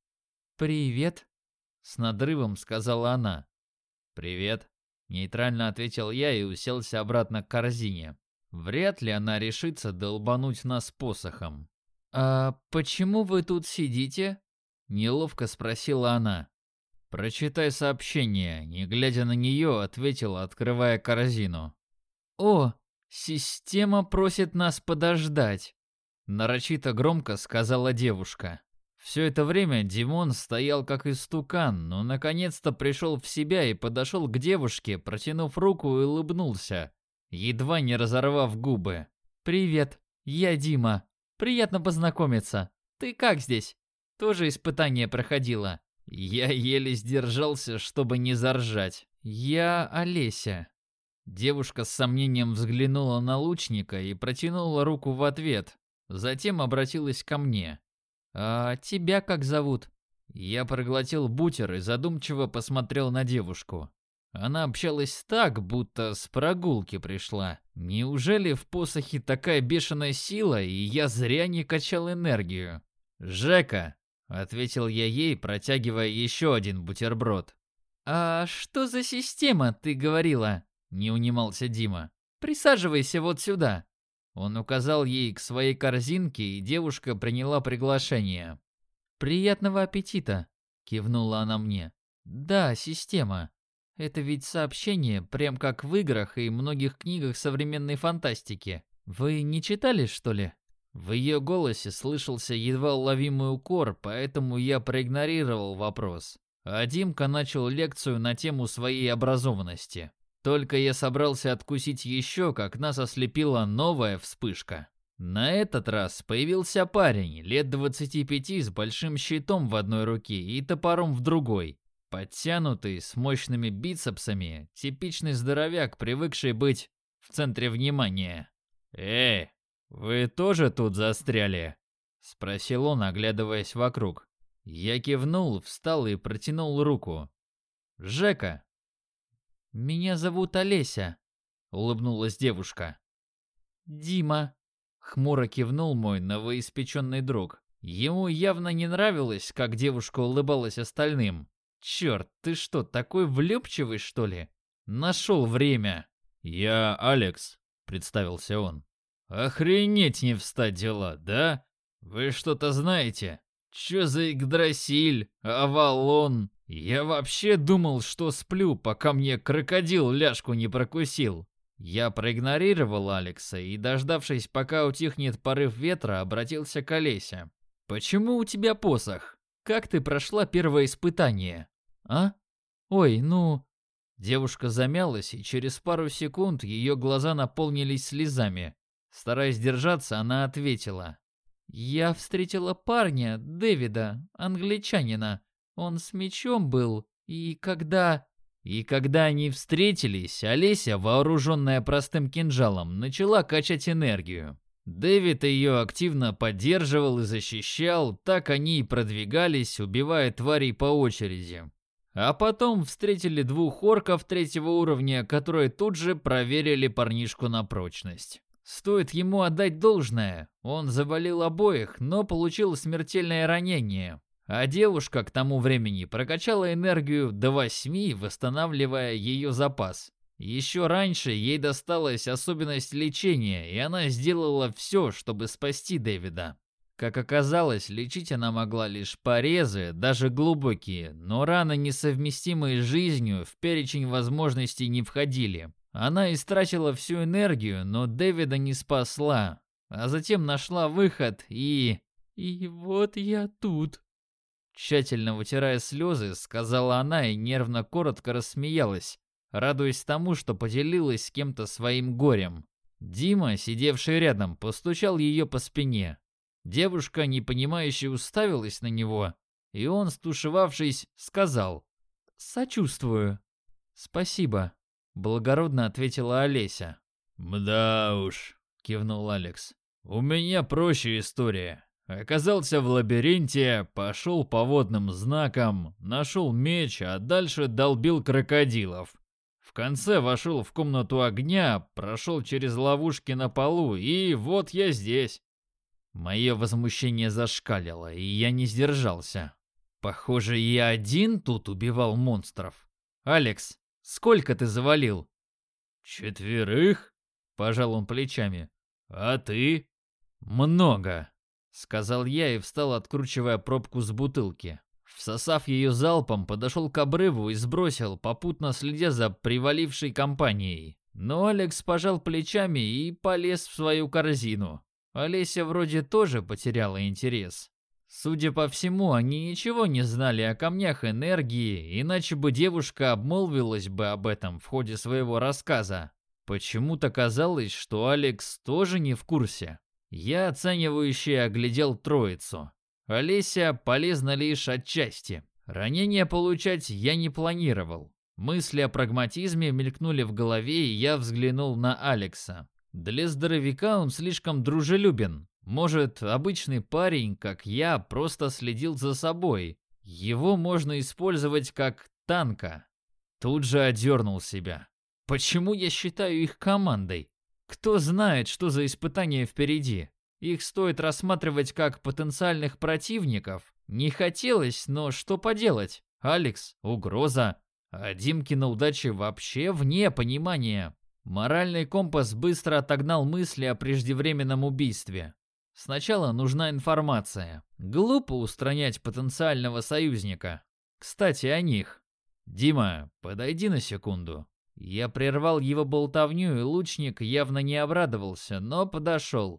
[SPEAKER 1] «Привет», — с надрывом сказала она. «Привет», — нейтрально ответил я и уселся обратно к корзине. Вряд ли она решится долбануть нас посохом. «А почему вы тут сидите?» — неловко спросила она. «Прочитай сообщение», — не глядя на нее, ответил, открывая корзину. «О, система просит нас подождать», — нарочито громко сказала девушка. Все это время Димон стоял как истукан, но наконец-то пришел в себя и подошел к девушке, протянув руку и улыбнулся, едва не разорвав губы. «Привет, я Дима. Приятно познакомиться. Ты как здесь? Тоже испытание проходила?» Я еле сдержался, чтобы не заржать. «Я Олеся». Девушка с сомнением взглянула на лучника и протянула руку в ответ. Затем обратилась ко мне. «А тебя как зовут?» Я проглотил бутер и задумчиво посмотрел на девушку. Она общалась так, будто с прогулки пришла. Неужели в посохе такая бешеная сила, и я зря не качал энергию? «Жека», — ответил я ей, протягивая еще один бутерброд. «А что за система, ты говорила?» — не унимался Дима. «Присаживайся вот сюда». Он указал ей к своей корзинке, и девушка приняла приглашение. «Приятного аппетита», — кивнула она мне. «Да, система. Это ведь сообщение, прям как в играх и многих книгах современной фантастики. Вы не читали, что ли?» В ее голосе слышался едва уловимый укор, поэтому я проигнорировал вопрос. А Димка начал лекцию на тему своей образованности. Только я собрался откусить еще, как нас ослепила новая вспышка. На этот раз появился парень, лет 25, с большим щитом в одной руке и топором в другой. Подтянутый, с мощными бицепсами, типичный здоровяк, привыкший быть в центре внимания. «Эй, вы тоже тут застряли?» — спросил он, оглядываясь вокруг. Я кивнул, встал и протянул руку. «Жека!» «Меня зовут Олеся», — улыбнулась девушка. «Дима», — хмуро кивнул мой новоиспеченный друг. Ему явно не нравилось, как девушка улыбалась остальным. «Черт, ты что, такой влюбчивый, что ли? Нашел время!» «Я Алекс», — представился он. «Охренеть не встать дела, да? Вы что-то знаете? Чё за Игдрасиль, Авалон? Я вообще думал, что сплю, пока мне крокодил ляжку не прокусил». Я проигнорировал Алекса и, дождавшись, пока утихнет порыв ветра, обратился к Олесе. «Почему у тебя посох? Как ты прошла первое испытание?» «А? Ой, ну...» Девушка замялась, и через пару секунд ее глаза наполнились слезами. Стараясь держаться, она ответила. «Я встретила парня, Дэвида, англичанина. Он с мечом был, и когда...» И когда они встретились, Олеся, вооруженная простым кинжалом, начала качать энергию. Дэвид ее активно поддерживал и защищал, так они и продвигались, убивая тварей по очереди. А потом встретили двух орков третьего уровня, которые тут же проверили парнишку на прочность. Стоит ему отдать должное, он завалил обоих, но получил смертельное ранение. А девушка к тому времени прокачала энергию до 8, восстанавливая ее запас. Еще раньше ей досталась особенность лечения, и она сделала все, чтобы спасти Дэвида. Как оказалось, лечить она могла лишь порезы, даже глубокие, но раны, несовместимые с жизнью, в перечень возможностей не входили. Она истратила всю энергию, но Дэвида не спасла, а затем нашла выход и... «И вот я тут», тщательно вытирая слезы, сказала она и нервно коротко рассмеялась, радуясь тому, что поделилась с кем-то своим горем. Дима, сидевший рядом, постучал ее по спине. Девушка, непонимающе, уставилась на него, и он, стушевавшись, сказал: «Сочувствую». «Спасибо», — благородно ответила Олеся. «Мда уж», — кивнул Алекс. «У меня проще история. Оказался в лабиринте, пошел по водным знакам, нашел меч, а дальше долбил крокодилов. В конце вошел в комнату огня, прошел через ловушки на полу, и вот я здесь». Мое возмущение зашкалило, и я не сдержался. Похоже, я один тут убивал монстров. «Алекс, сколько ты завалил?» «4», пожал он плечами. «А ты?» «Много», сказал я и встал, откручивая пробку с бутылки. Всосав ее залпом, подошел к обрыву и сбросил, попутно следя за привалившей компанией. Но Алекс пожал плечами и полез в свою корзину. Олеся вроде тоже потеряла интерес. Судя по всему, они ничего не знали о камнях энергии, иначе бы девушка обмолвилась бы об этом в ходе своего рассказа. Почему-то казалось, что Алекс тоже не в курсе. Я оценивающе оглядел троицу. Олеся полезна лишь отчасти. Ранения получать я не планировал. Мысли о прагматизме мелькнули в голове, и я взглянул на Алекса. Для здоровяка он слишком дружелюбен. Может, обычный парень, как я, просто следил за собой. Его можно использовать как танка. Тут же одернул себя. Почему я считаю их командой? Кто знает, что за испытания впереди? Их стоит рассматривать как потенциальных противников. Не хотелось, но что поделать? Алекс — угроза, а Димкина удача вообще вне понимания. Моральный компас быстро отогнал мысли о преждевременном убийстве. Сначала нужна информация. Глупо устранять потенциального союзника. Кстати, о них. «Дима, подойди на секунду». Я прервал его болтовню, и лучник явно не обрадовался, но подошел.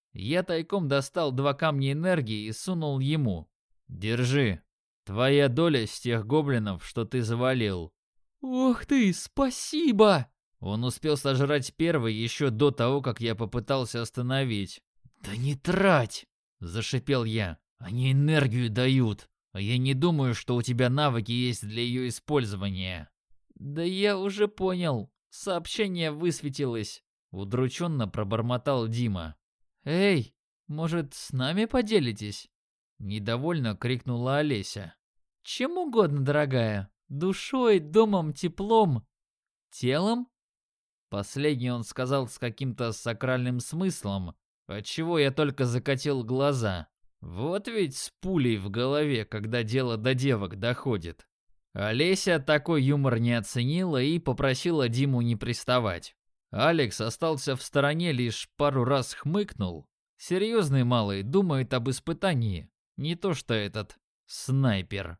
[SPEAKER 1] Я тайком достал 2 камня энергии и сунул ему. «Держи. Твоя доля с тех гоблинов, что ты завалил». «Ох ты, спасибо!» Он успел сожрать первый еще до того, как я попытался остановить. «Да не трать!» – зашипел я. «Они энергию дают, а я не думаю, что у тебя навыки есть для ее использования». «Да я уже понял. Сообщение высветилось», — удрученно пробормотал Дима. «Эй, может, с нами поделитесь?» Недовольно крикнула Олеся. «Чем угодно, дорогая. Душой, домом, теплом. Телом?» Последний он сказал с каким-то сакральным смыслом, отчего я только закатил глаза. Вот ведь с пулей в голове, когда дело до девок доходит. Олеся такой юмор не оценила и попросила Диму не приставать. Алекс остался в стороне, лишь пару раз хмыкнул. Серьезный малый, думает об испытании, не то что этот снайпер.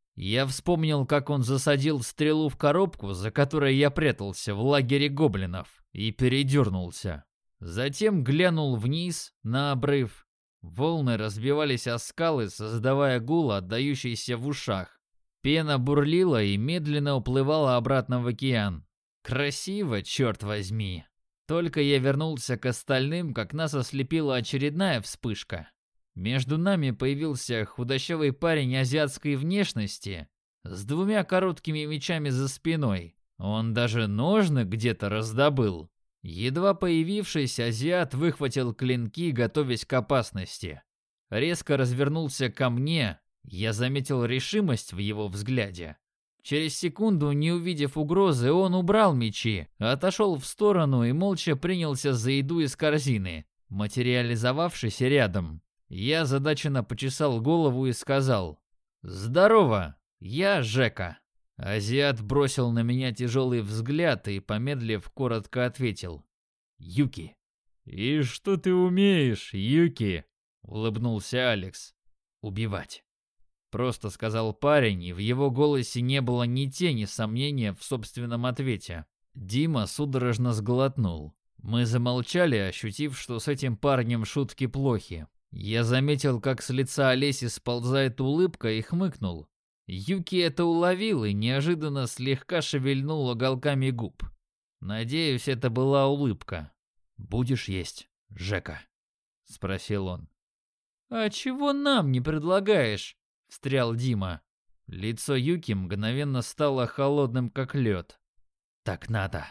[SPEAKER 1] Я вспомнил, как он засадил стрелу в коробку, за которой я прятался в лагере гоблинов, и передернулся. Затем глянул вниз, на обрыв. Волны разбивались о скалы, создавая гул, отдающийся в ушах. Пена бурлила и медленно уплывала обратно в океан. Красиво, черт возьми. Только я вернулся к остальным, как нас ослепила очередная вспышка. Между нами появился худощавый парень азиатской внешности с 2 короткими мечами за спиной. Он даже ножны где-то раздобыл. Едва появившись, азиат выхватил клинки, готовясь к опасности. Резко развернулся ко мне, я заметил решимость в его взгляде. Через секунду, не увидев угрозы, он убрал мечи, отошел в сторону и молча принялся за еду из корзины, материализовавшись рядом. Я озадаченно почесал голову и сказал: «Здорово, я Жека». Азиат бросил на меня тяжелый взгляд и, помедлив, коротко ответил: «Юки». «И что ты умеешь, Юки?» — улыбнулся Алекс. «Убивать», — просто сказал парень, и в его голосе не было ни тени сомнения в собственном ответе. Дима судорожно сглотнул. Мы замолчали, ощутив, что с этим парнем шутки плохи. Я заметил, как с лица Олеси сползает улыбка, и хмыкнул. Юки это уловил и неожиданно слегка шевельнул уголками губ. Надеюсь, это была улыбка. «Будешь есть, Жека?» — спросил он. «А чего нам не предлагаешь?» — встрял Дима. Лицо Юки мгновенно стало холодным, как лед. «Так надо».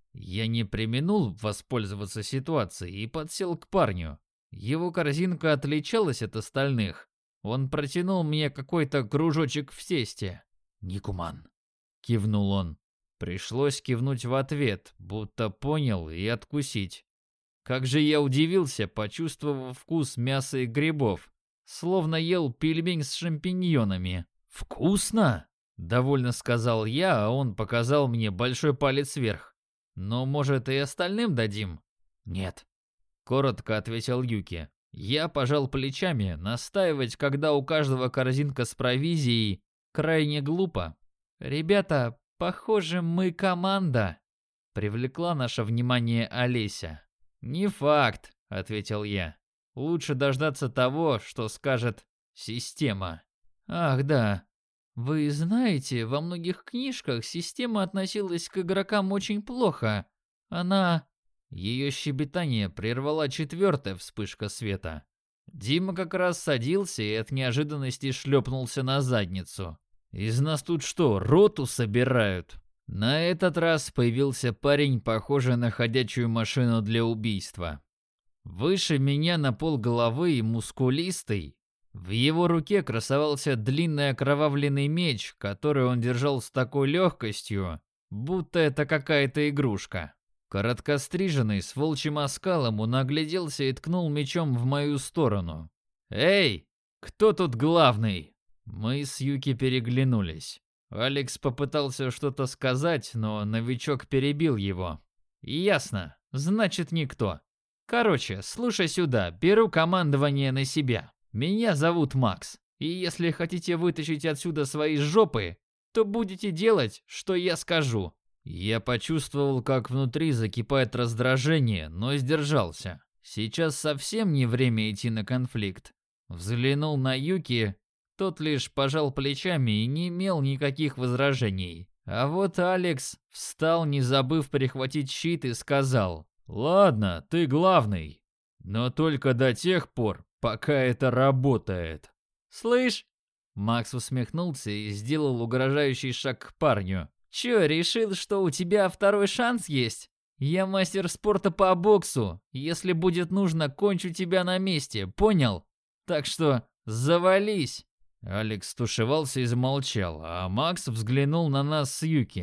[SPEAKER 1] Я не преминул воспользоваться ситуацией и подсел к парню. Его корзинка отличалась от остальных. Он протянул мне какой-то кружочек в тесте. «Никуман», — кивнул он. Пришлось кивнуть в ответ, будто понял, и откусить. Как же я удивился, почувствовав вкус мяса и грибов. Словно ел пельмень с шампиньонами. «Вкусно!» — довольно сказал я, а он показал мне большой палец вверх. «Но, может, и остальным дадим?» «Нет», — коротко ответил Юки. Я пожал плечами, настаивать, когда у каждого корзинка с провизией, крайне глупо. «Ребята, похоже, мы команда», — привлекла наше внимание Олеся. «Не факт», — ответил я. «Лучше дождаться того, что скажет система». «Ах, да. Вы знаете, во многих книжках система относилась к игрокам очень плохо. Она...» Ее щебетание прервала 4-я вспышка света. Дима как раз садился и от неожиданности шлепнулся на задницу. «Из нас тут что, роту собирают?» На этот раз появился парень, похожий на ходячую машину для убийства. Выше меня на полголовы и мускулистый. В его руке красовался длинный окровавленный меч, который он держал с такой легкостью, будто это какая-то игрушка. Короткостриженный, с волчьим оскалом, он огляделся и ткнул мечом в мою сторону. «Эй, кто тут главный?» Мы с Юки переглянулись. Алекс попытался что-то сказать, но новичок перебил его. «Ясно, значит никто. Короче, слушай сюда, беру командование на себя. Меня зовут Макс, и если хотите вытащить отсюда свои жопы, то будете делать, что я скажу». Я почувствовал, как внутри закипает раздражение, но сдержался. Сейчас совсем не время идти на конфликт. Взглянул на Юки, тот лишь пожал плечами и не имел никаких возражений. А вот Алекс встал, не забыв прихватить щит, и сказал: «Ладно, ты главный, но только до тех пор, пока это работает». «Слышь?» Макс усмехнулся и сделал угрожающий шаг к парню. «Чё, решил, что у тебя второй шанс есть? Я мастер спорта по боксу. Если будет нужно, кончу тебя на месте, понял? Так что завались». Алекс стушевался и замолчал, а Макс взглянул на нас с Юки.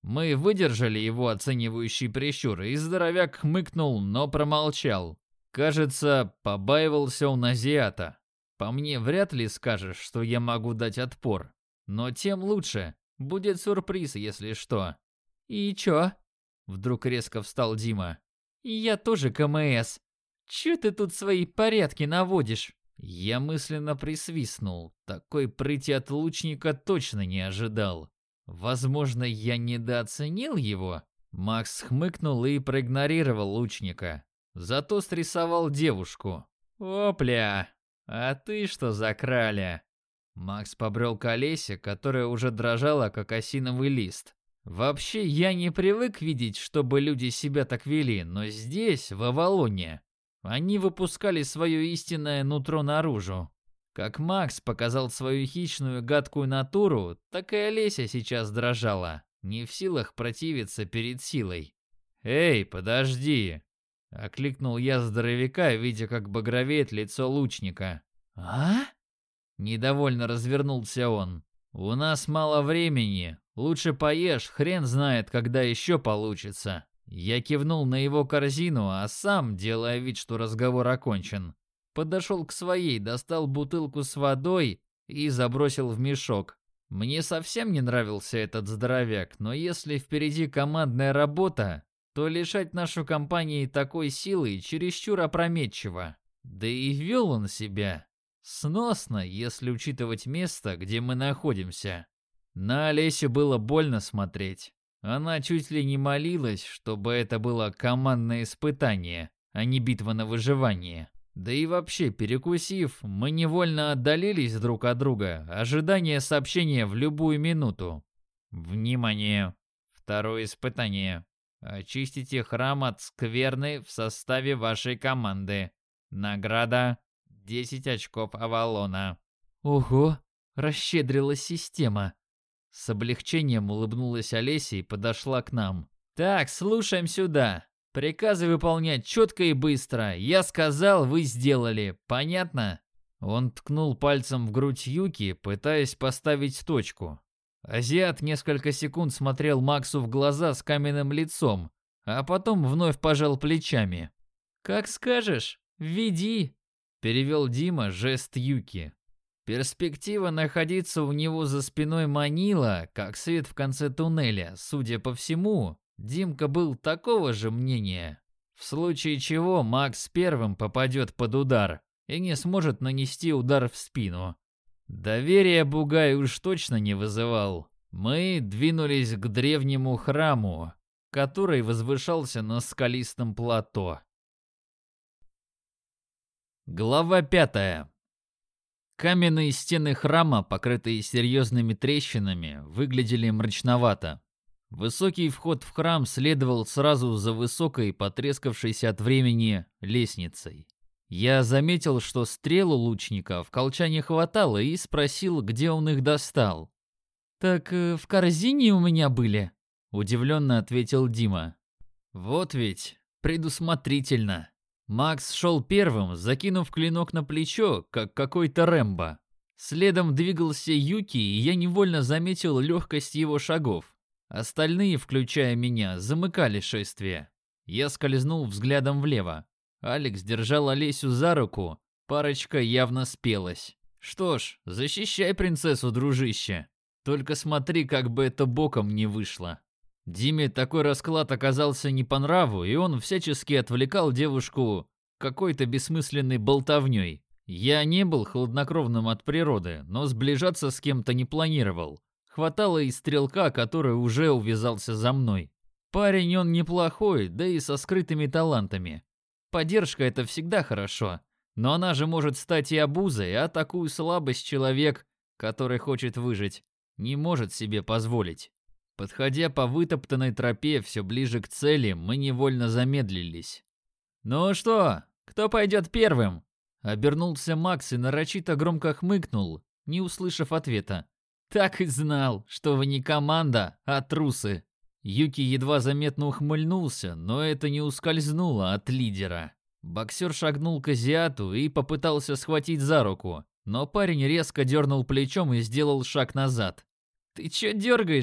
[SPEAKER 1] Мы выдержали его оценивающий прищур, и здоровяк хмыкнул, но промолчал. Кажется, побаивался он азиата. По мне, вряд ли скажешь, что я могу дать отпор. Но тем лучше. Будет сюрприз, если что. И чё? Вдруг резко встал Дима. Я тоже КМС. Чё ты тут свои порядки наводишь? Я мысленно присвистнул. Такой прыти от лучника точно не ожидал. Возможно, я недооценил его? Макс хмыкнул и проигнорировал лучника. Зато срисовал девушку. Опля! А ты что за краля? Макс побрел к Олесе, которая уже дрожала, как осиновый лист. Вообще, я не привык видеть, чтобы люди себя так вели, но здесь, в Авалоне, они выпускали свое истинное нутро наружу. Как Макс показал свою хищную гадкую натуру, так и Олеся сейчас дрожала, не в силах противиться перед силой. «Эй, подожди!» — окликнул я здоровяка, видя, как багровеет лицо лучника. «А?» — недовольно развернулся он. «У нас мало времени. Лучше поешь, хрен знает, когда еще получится». Я кивнул на его корзину, а сам, делая вид, что разговор окончен, подошел к своей, достал бутылку с водой и забросил в мешок. Мне совсем не нравился этот здоровяк, но если впереди командная работа, то лишать нашу компанию такой силы чересчур опрометчиво. Да и вел он себя сносно, если учитывать место, где мы находимся. На Олесю было больно смотреть. Она чуть ли не молилась, чтобы это было командное испытание, а не битва на выживание. Да и вообще, перекусив, мы невольно отдалились друг от друга, ожидая сообщения в любую минуту. Внимание! Второе испытание. Очистите храм от скверны в составе вашей команды. Награда 10 очков Авалона. Ого, расщедрилась система. С облегчением улыбнулась Олеся и подошла к нам. Так, слушаем сюда. Приказы выполнять четко и быстро. Я сказал, вы сделали. Понятно? Он ткнул пальцем в грудь Юки, пытаясь поставить точку. Азиат несколько секунд смотрел Максу в глаза с каменным лицом, а потом вновь пожал плечами. «Как скажешь, веди», — перевел Дима жест Юки. Перспектива находиться у него за спиной манила, как свет в конце туннеля. Судя по всему, Димка был такого же мнения. В случае чего Макс первым попадет под удар и не сможет нанести удар в спину. Доверия Бугай уж точно не вызывал. Мы двинулись к древнему храму, который возвышался на скалистом плато. Глава 5. Каменные стены храма, покрытые серьезными трещинами, выглядели мрачновато. Высокий вход в храм следовал сразу за высокой, потрескавшейся от времени, лестницей. Я заметил, что стрел у лучника в колчане хватало, и спросил, где он их достал. «Так в корзине у меня были», — удивленно ответил Дима. «Вот ведь, предусмотрительно». Макс шел первым, закинув клинок на плечо, как какой-то Рэмбо. Следом двигался Юки, и я невольно заметил легкость его шагов. Остальные, включая меня, замыкали шествие. Я скользнул взглядом влево. Алекс держал Олесю за руку, парочка явно спелась. Что ж, защищай принцессу, дружище. Только смотри, как бы это боком не вышло. Диме такой расклад оказался не по нраву, и он всячески отвлекал девушку какой-то бессмысленной болтовней. Я не был хладнокровным от природы, но сближаться с кем-то не планировал. Хватало и стрелка, который уже увязался за мной. Парень он неплохой, да и со скрытыми талантами. Поддержка — это всегда хорошо, но она же может стать и обузой, а такую слабость человек, который хочет выжить, не может себе позволить. Подходя по вытоптанной тропе все ближе к цели, мы невольно замедлились. «Ну что, кто пойдет первым?» Обернулся Макс и нарочито громко хмыкнул, не услышав ответа. «Так и знал, что вы не команда, а трусы». Юки едва заметно ухмыльнулся, но это не ускользнуло от лидера. Боксер шагнул к азиату и попытался схватить за руку, но парень резко дернул плечом и сделал шаг назад. «Ты чё дергаешься?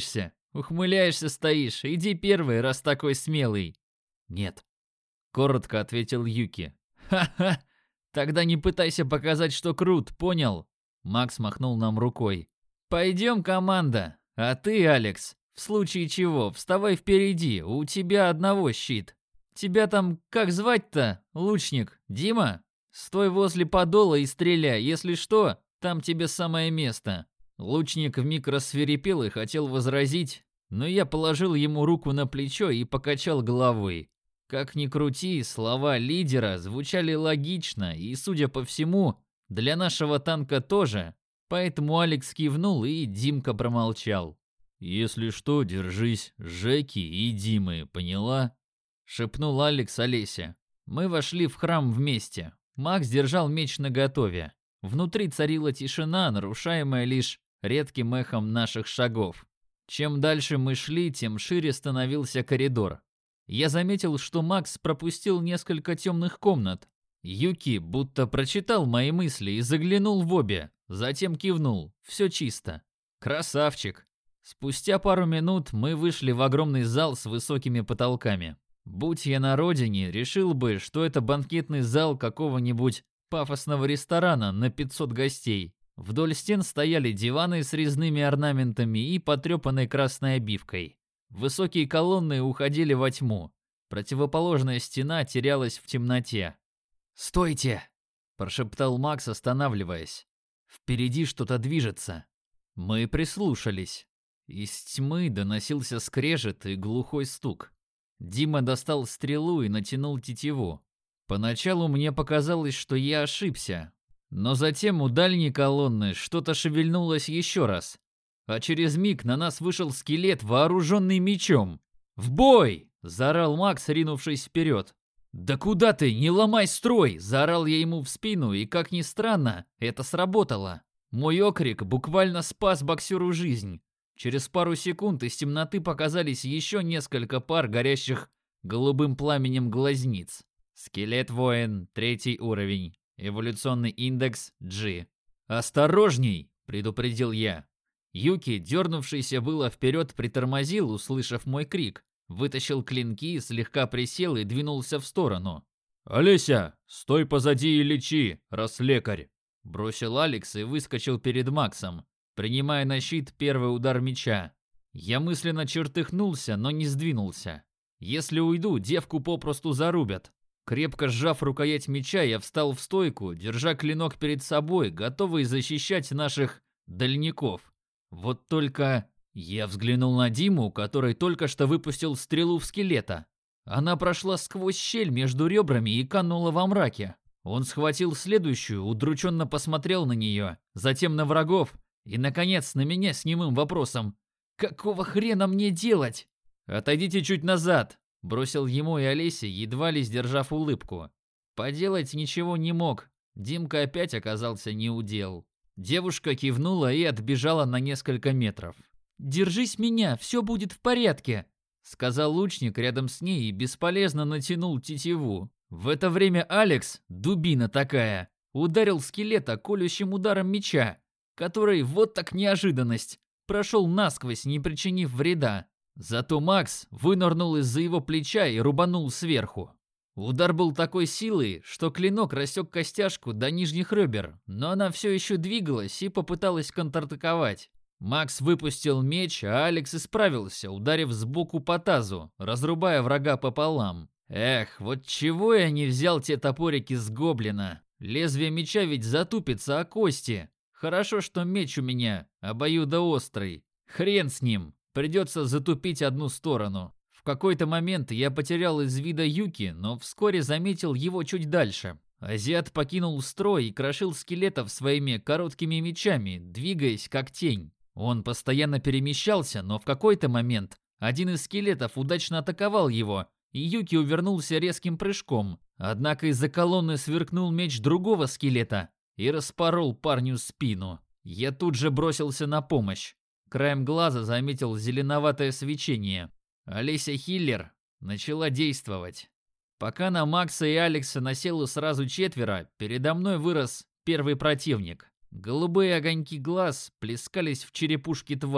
[SPEAKER 1] Ухмыляешься стоишь, иди первый, раз такой смелый». «Нет», — коротко ответил Юки. «Ха-ха! Тогда не пытайся показать, что крут, понял?» Макс махнул нам рукой. «Пойдем, команда. А ты, Алекс, в случае чего, вставай впереди, у тебя одного щит. Тебя там как звать-то, лучник? Дима? Стой возле подола и стреляй, если что, там тебе самое место». Лучник вмиг рассвирепел и хотел возразить, но я положил ему руку на плечо и покачал головой. Как ни крути, слова лидера звучали логично и, судя по всему, для нашего танка тоже, поэтому Алекс кивнул и Димка промолчал. «Если что, держись Жеки и Димы, поняла?» — шепнул Алекс Олесе. Мы вошли в храм вместе. Макс держал меч наготове. Внутри царила тишина, нарушаемая лишь редким эхом наших шагов. Чем дальше мы шли, тем шире становился коридор. Я заметил, что Макс пропустил несколько темных комнат. Юки будто прочитал мои мысли и заглянул в обе, затем кивнул. Все чисто. Красавчик. Спустя пару минут мы вышли в огромный зал с высокими потолками. Будь я на родине, решил бы, что это банкетный зал какого-нибудь пафосного ресторана на 500 гостей. Вдоль стен стояли диваны с резными орнаментами и потрепанной красной обивкой. Высокие колонны уходили во тьму. Противоположная стена терялась в темноте. «Стойте!» – прошептал Макс, останавливаясь. «Впереди что-то движется». Мы прислушались. Из тьмы доносился скрежет и глухой стук. Дима достал стрелу и натянул тетиву. Поначалу мне показалось, что я ошибся. Но затем у дальней колонны что-то шевельнулось еще раз. А через миг на нас вышел скелет, вооруженный мечом. «В бой!» – заорал Макс, ринувшись вперед. «Да куда ты? Не ломай строй!» – заорал я ему в спину, и, как ни странно, это сработало. Мой окрик буквально спас боксеру жизнь. Через пару секунд из темноты показались еще несколько пар горящих голубым пламенем глазниц. Скелет-воин, 3 уровень. Эволюционный индекс G. «Осторожней!» – предупредил я. Юки, дернувшийся было вперед, притормозил, услышав мой крик. Вытащил клинки, слегка присел и двинулся в сторону. «Олеся, стой позади и лечи, раз лекарь!» Бросил Алекс и выскочил перед Максом, принимая на щит первый удар меча. Я мысленно чертыхнулся, но не сдвинулся. Если уйду, девку попросту зарубят. Крепко сжав рукоять меча, я встал в стойку, держа клинок перед собой, готовый защищать наших дальников. Вот только я взглянул на Диму, который только что выпустил стрелу в скелета. Она прошла сквозь щель между ребрами и канула во мраке. Он схватил следующую, удрученно посмотрел на нее, затем на врагов и, наконец, на меня с немым вопросом. «Какого хрена мне делать?» «Отойдите чуть назад», — бросил ему и Олесе, едва ли сдержав улыбку. Поделать ничего не мог. Димка опять оказался неудел. Девушка кивнула и отбежала на несколько метров. «Держись меня, все будет в порядке», — сказал лучник рядом с ней и бесполезно натянул тетиву. В это время Алекс, дубина такая, ударил скелета колющим ударом меча, который, вот так неожиданность, прошел насквозь, не причинив вреда. Зато Макс вынырнул из-за его плеча и рубанул сверху. Удар был такой силы, что клинок рассек костяшку до нижних ребер, но она все еще двигалась и попыталась контратаковать. Макс выпустил меч, а Алекс исправился, ударив сбоку по тазу, разрубая врага пополам. Эх, вот чего я не взял те топорики с гоблина. Лезвие меча ведь затупится о кости. Хорошо, что меч у меня обоюдоострый. Хрен с ним. Придется затупить одну сторону. В какой-то момент я потерял из вида Юки, но вскоре заметил его чуть дальше. Азиат покинул строй и крошил скелетов своими короткими мечами, двигаясь как тень. Он постоянно перемещался, но в какой-то момент один из скелетов удачно атаковал его, и Юки увернулся резким прыжком. Однако из-за колонны сверкнул меч другого скелета и распорол парню спину. Я тут же бросился на помощь. Краем глаза заметил зеленоватое свечение. Олеся Хиллер начала действовать. Пока на Макса и Алекса насело сразу 4, передо мной вырос первый противник. Голубые огоньки глаз плескались в черепушке твари.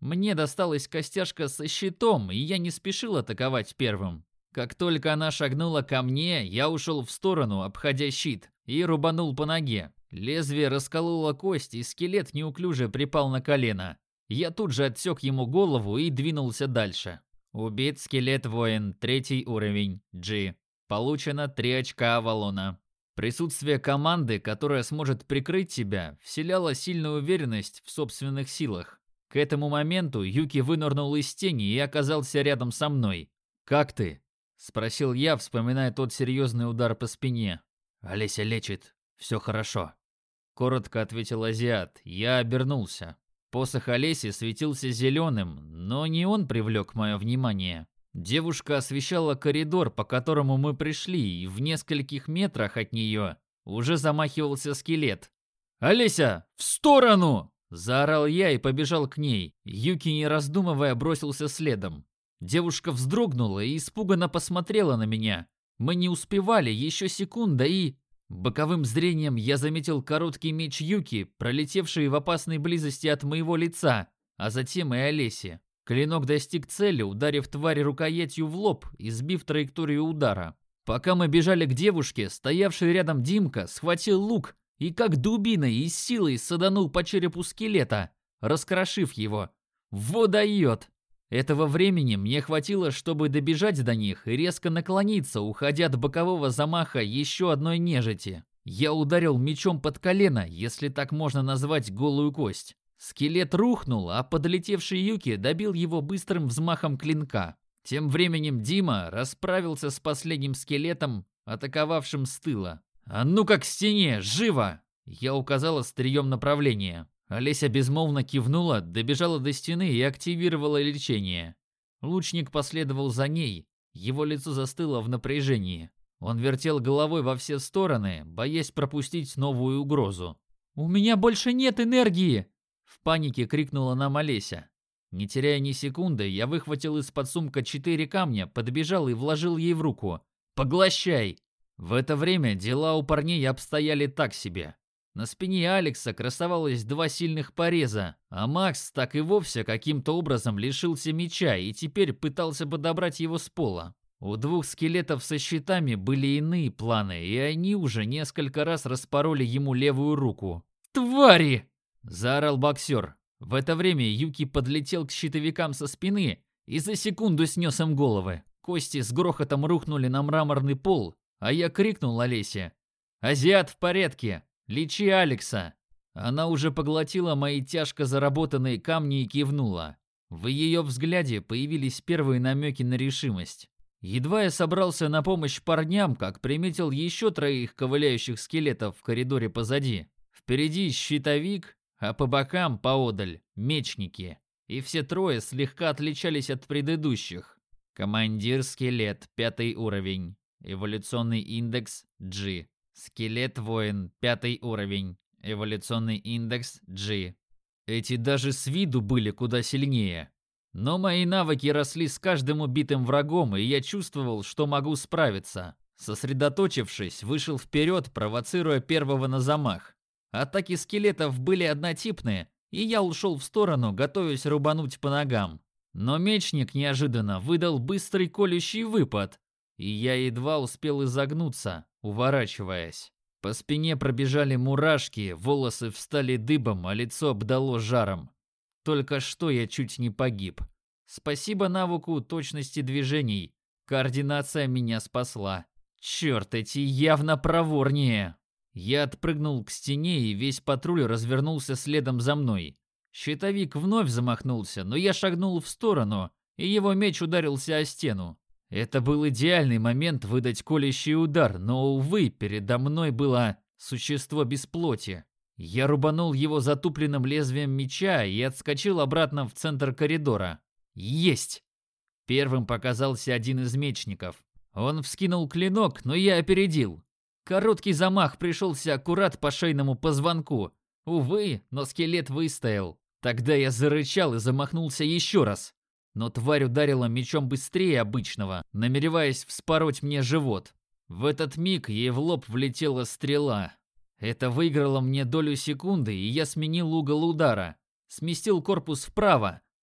[SPEAKER 1] Мне досталась костяшка со щитом, и я не спешил атаковать первым. Как только она шагнула ко мне, я ушел в сторону, обходя щит, и рубанул по ноге. Лезвие раскололо кость, и скелет неуклюже припал на колено. Я тут же отсек ему голову и двинулся дальше. Убит скелет-воин, 3 уровень, G. Получено 3 очка Авалона. Присутствие команды, которая сможет прикрыть тебя, вселяло сильную уверенность в собственных силах. К этому моменту Юки вынырнул из тени и оказался рядом со мной. «Как ты?» – спросил я, вспоминая тот серьезный удар по спине. «Олеся лечит. Все хорошо», – коротко ответил азиат. Я обернулся. Посох Олеси светился зеленым, но не он привлек мое внимание. Девушка освещала коридор, по которому мы пришли, и в нескольких метрах от нее уже замахивался скелет. «Олеся, в сторону!» – заорал я и побежал к ней. Юки, не раздумывая, бросился следом. Девушка вздрогнула и испуганно посмотрела на меня. Мы не успевали, еще секунда и... Боковым зрением я заметил короткий меч Юки, пролетевший в опасной близости от моего лица, а затем и Олеси. Клинок достиг цели, ударив тварь рукоятью в лоб и сбив траекторию удара. Пока мы бежали к девушке, стоявший рядом Димка схватил лук и как дубиной и с силой саданул по черепу скелета, раскрошив его. Во дает! Этого времени мне хватило, чтобы добежать до них и резко наклониться, уходя от бокового замаха еще одной нежити. Я ударил мечом под колено, если так можно назвать голую кость. Скелет рухнул, а подлетевший Юки добил его быстрым взмахом клинка. Тем временем Дима расправился с последним скелетом, атаковавшим с тыла. «А ну-ка к стене, живо!» Я указал острием направление. Олеся безмолвно кивнула, добежала до стены и активировала лечение. Лучник последовал за ней. Его лицо застыло в напряжении. Он вертел головой во все стороны, боясь пропустить новую угрозу. «У меня больше нет энергии!» В панике крикнула нам Олеся. Не теряя ни секунды, я выхватил из-под сумка 4 камня, подбежал и вложил ей в руку. «Поглощай!» В это время дела у парней обстояли так себе. На спине Алекса красовалось 2 сильных пореза, а Макс так и вовсе каким-то образом лишился меча и теперь пытался подобрать его с пола. У 2 скелетов со щитами были иные планы, и они уже несколько раз распороли ему левую руку. «Твари!» – заорал боксер. В это время Юки подлетел к щитовикам со спины и за секунду снес им головы. Кости с грохотом рухнули на мраморный пол, а я крикнул Олесе: «Азиат в порядке! Лечи Алекса!» Она уже поглотила мои тяжко заработанные камни и кивнула. В ее взгляде появились первые намеки на решимость. Едва я собрался на помощь парням, как приметил еще 3 ковыляющих скелетов в коридоре позади. Впереди щитовик, а по бокам поодаль мечники. И все 3 слегка отличались от предыдущих. Командир-скелет, 5 уровень. Эволюционный индекс G. Скелет-воин, 5 уровень. Эволюционный индекс G. Эти даже с виду были куда сильнее. Но мои навыки росли с каждым убитым врагом, и я чувствовал, что могу справиться. Сосредоточившись, вышел вперед, провоцируя первого на замах. Атаки скелетов были однотипные, и я ушел в сторону, готовясь рубануть по ногам. Но мечник неожиданно выдал быстрый колющий выпад, и я едва успел изогнуться, уворачиваясь. По спине пробежали мурашки, волосы встали дыбом, а лицо обдало жаром. Только что я чуть не погиб. Спасибо навыку точности движений. Координация меня спасла. Черт, эти явно проворнее. Я отпрыгнул к стене, и весь патруль развернулся следом за мной. Щитовик вновь замахнулся, но я шагнул в сторону, и его меч ударился о стену. Это был идеальный момент выдать колющий удар, но, увы, передо мной было существо без плоти. Я рубанул его затупленным лезвием меча и отскочил обратно в центр коридора. Есть! Первым показался один из мечников. Он вскинул клинок, но я опередил. Короткий замах пришелся аккурат по шейному позвонку. Увы, но скелет выстоял. Тогда я зарычал и замахнулся еще раз. Но тварь ударила мечом быстрее обычного, намереваясь вспороть мне живот. В этот миг ей в лоб влетела стрела. Это выиграло мне долю секунды, и я сменил угол удара. Сместил корпус вправо.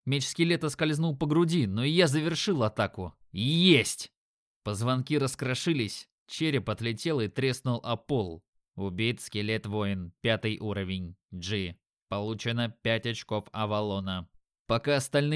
[SPEAKER 1] Меч скелета скользнул по груди, но и я завершил атаку. Есть! Позвонки раскрошились, череп отлетел и треснул о пол. Убит скелет-воин, 5 уровень, G. Получено 5 очков Авалона. Пока остальные